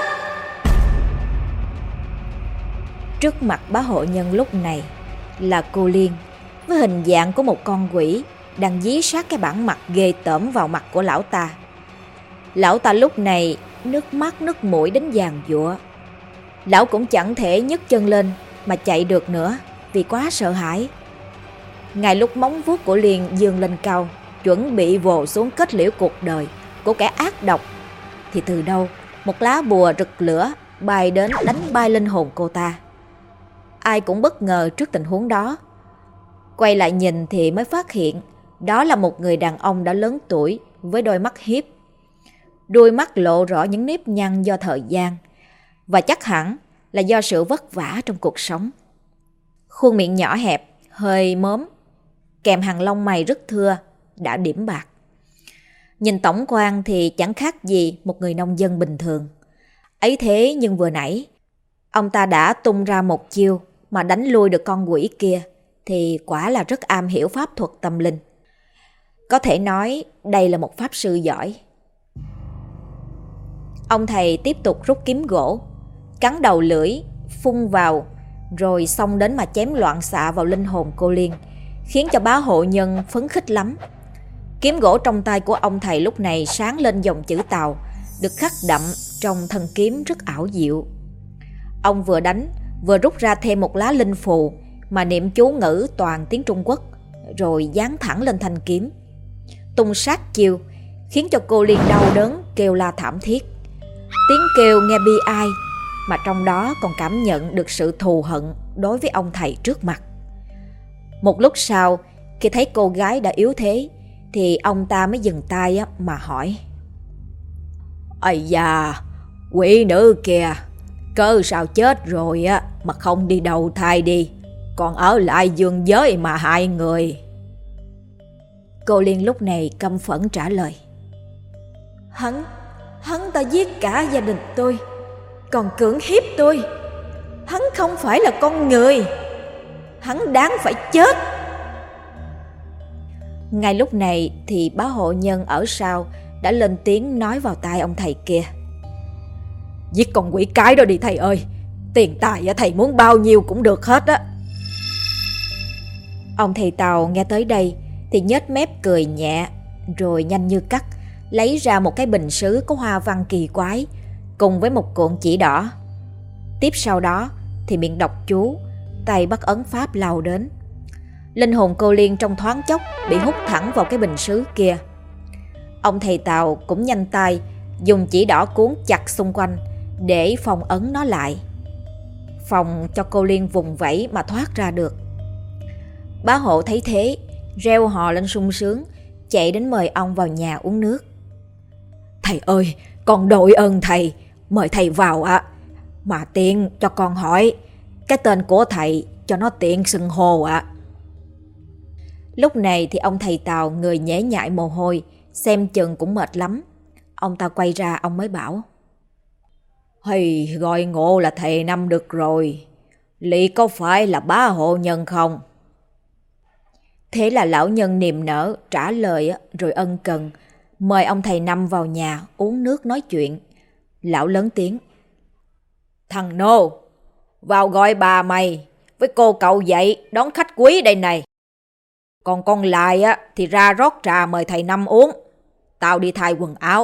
S1: Trước mặt bá hộ nhân lúc này là cô Liên với hình dạng của một con quỷ đang dí sát cái bản mặt ghê tởm vào mặt của lão ta. Lão ta lúc này nước mắt nước mũi đến giàn giụa. Lão cũng chẳng thể nhấc chân lên mà chạy được nữa vì quá sợ hãi. Ngay lúc móng vuốt của Liên giương lên cao, chuẩn bị vồ xuống kết liễu cuộc đời của kẻ ác độc, thì từ đâu một lá bùa rực lửa bay đến đánh bay linh hồn cô ta. Ai cũng bất ngờ trước tình huống đó. Quay lại nhìn thì mới phát hiện đó là một người đàn ông đã lớn tuổi với đôi mắt hiếp. Đôi mắt lộ rõ những nếp nhăn do thời gian, và chắc hẳn là do sự vất vả trong cuộc sống. Khuôn miệng nhỏ hẹp, hơi móm, kèm hàng lông mày rất thưa, đã điểm bạc. Nhìn tổng quan thì chẳng khác gì một người nông dân bình thường. Ấy thế nhưng vừa nãy, ông ta đã tung ra một chiêu mà đánh lui được con quỷ kia, thì quả là rất am hiểu pháp thuật tâm linh. Có thể nói đây là một pháp sư giỏi. Ông thầy tiếp tục rút kiếm gỗ, cắn đầu lưỡi, phun vào, rồi xông đến mà chém loạn xạ vào linh hồn cô Liên, khiến cho bá hộ nhân phấn khích lắm. Kiếm gỗ trong tay của ông thầy lúc này sáng lên dòng chữ Tàu, được khắc đậm trong thân kiếm rất ảo diệu. Ông vừa đánh, vừa rút ra thêm một lá linh phù mà niệm chú ngữ toàn tiếng Trung Quốc, rồi giáng thẳng lên thanh kiếm, tung sát chiêu, khiến cho cô Liên đau đớn kêu la thảm thiết. Tiếng kêu nghe bi ai, mà trong đó còn cảm nhận được sự thù hận đối với ông thầy trước mặt. Một lúc sau, khi thấy cô gái đã yếu thế, thì ông ta mới dừng tay mà hỏi: "Ây da, quỷ nữ kìa, cớ sao chết rồi mà không đi đầu thai đi, còn ở lại dương giới mà hại người?" Cô Liên lúc này căm phẫn trả lời: Hắn ta giết cả gia đình tôi, còn cưỡng hiếp tôi. Hắn không phải là con người, hắn đáng phải chết. Ngay lúc này thì bá hộ nhân ở sau đã lên tiếng nói vào tai ông thầy kia: "Giết con quỷ cái đó đi thầy ơi, tiền tài thầy muốn bao nhiêu cũng được hết á." Ông thầy Tàu nghe tới đây thì nhếch mép cười nhẹ, rồi nhanh như cắt lấy ra một cái bình sứ có hoa văn kỳ quái cùng với một cuộn chỉ đỏ. Tiếp sau đó thì miệng đọc chú, tay bắt ấn pháp lao đến. Linh hồn cô Liên trong thoáng chốc bị hút thẳng vào cái bình sứ kia. Ông thầy Tàu cũng nhanh tay dùng chỉ đỏ cuốn chặt xung quanh để phòng ấn nó lại, phòng cho cô Liên vùng vẫy mà thoát ra được. Bá hộ thấy thế, reo hò lên sung sướng, chạy đến mời ông vào nhà uống nước. "Thầy ơi, con đội ơn thầy, mời thầy vào ạ. Mà tiện cho con hỏi cái tên của thầy cho nó tiện xưng hô ạ." Lúc này thì ông thầy Tàu người nhễ nhại mồ hôi, xem chừng cũng mệt lắm. Ông ta quay ra ông mới bảo: "Hay gọi ngộ là thầy Năm được rồi, lị có phải là bá hộ nhân không?" Thế là lão nhân niềm nở trả lời rồi ân cần mời ông thầy Năm vào nhà uống nước nói chuyện. Lão lớn tiếng: "Thằng nô, vào gọi bà mày với cô cậu dậy đón khách quý đây này. Còn con lại thì ra rót trà mời thầy Năm uống. Tao đi thay quần áo."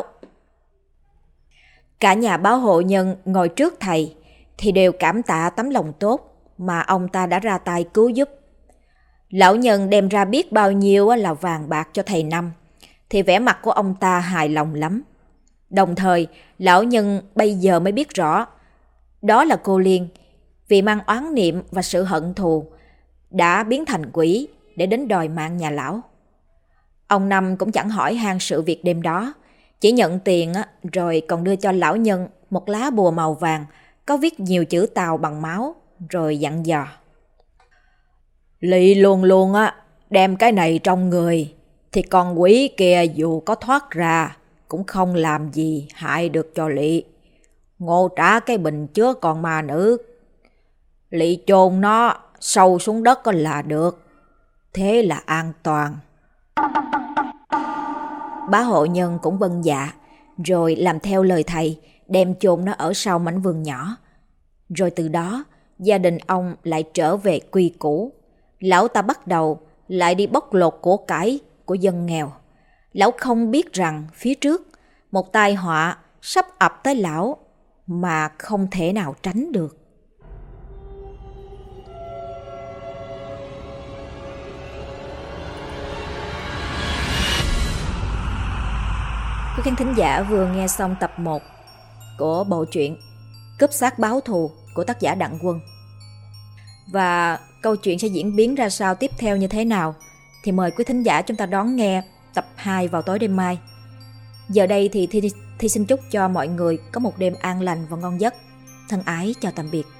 S1: Cả nhà báo hộ nhân ngồi trước thầy thì đều cảm tạ tấm lòng tốt mà ông ta đã ra tay cứu giúp. Lão nhân đem ra biết bao nhiêu là vàng bạc cho thầy Năm, thì vẻ mặt của ông ta hài lòng lắm. Đồng thời, lão nhân bây giờ mới biết rõ, đó là cô Liên, vì mang oán niệm và sự hận thù, đã biến thành quỷ để đến đòi mạng nhà lão. Ông Năm cũng chẳng hỏi han sự việc đêm đó, chỉ nhận tiền rồi còn đưa cho lão nhân một lá bùa màu vàng có viết nhiều chữ Tàu bằng máu, rồi dặn dò: "Lị luôn luôn đem cái này trong người, thì con quỷ kia dù có thoát ra cũng không làm gì hại được cho Lị. Ngộ trả cái bình chứa con ma nữ, Lị chôn nó sâu xuống đất có là được, thế là an toàn." Bá hộ nhân cũng vâng dạ, rồi làm theo lời thầy, đem chôn nó ở sau mảnh vườn nhỏ. Rồi từ đó, gia đình ông lại trở về quy củ. Lão ta bắt đầu lại đi bóc lột của cải của dân nghèo. Lão không biết rằng phía trước một tai họa sắp ập tới lão mà không thể nào tránh được. Quý khán thính giả vừa nghe xong tập 1 của bộ truyện Cướp xác báo thù của tác giả Đặng Quân. Và câu chuyện sẽ diễn biến ra sao tiếp theo như thế nào thì mời quý thính giả chúng ta đón nghe tập 2 vào tối đêm mai. Giờ đây thì Thi xin chúc cho mọi người có một đêm an lành và ngon giấc. Thân ái chào tạm biệt.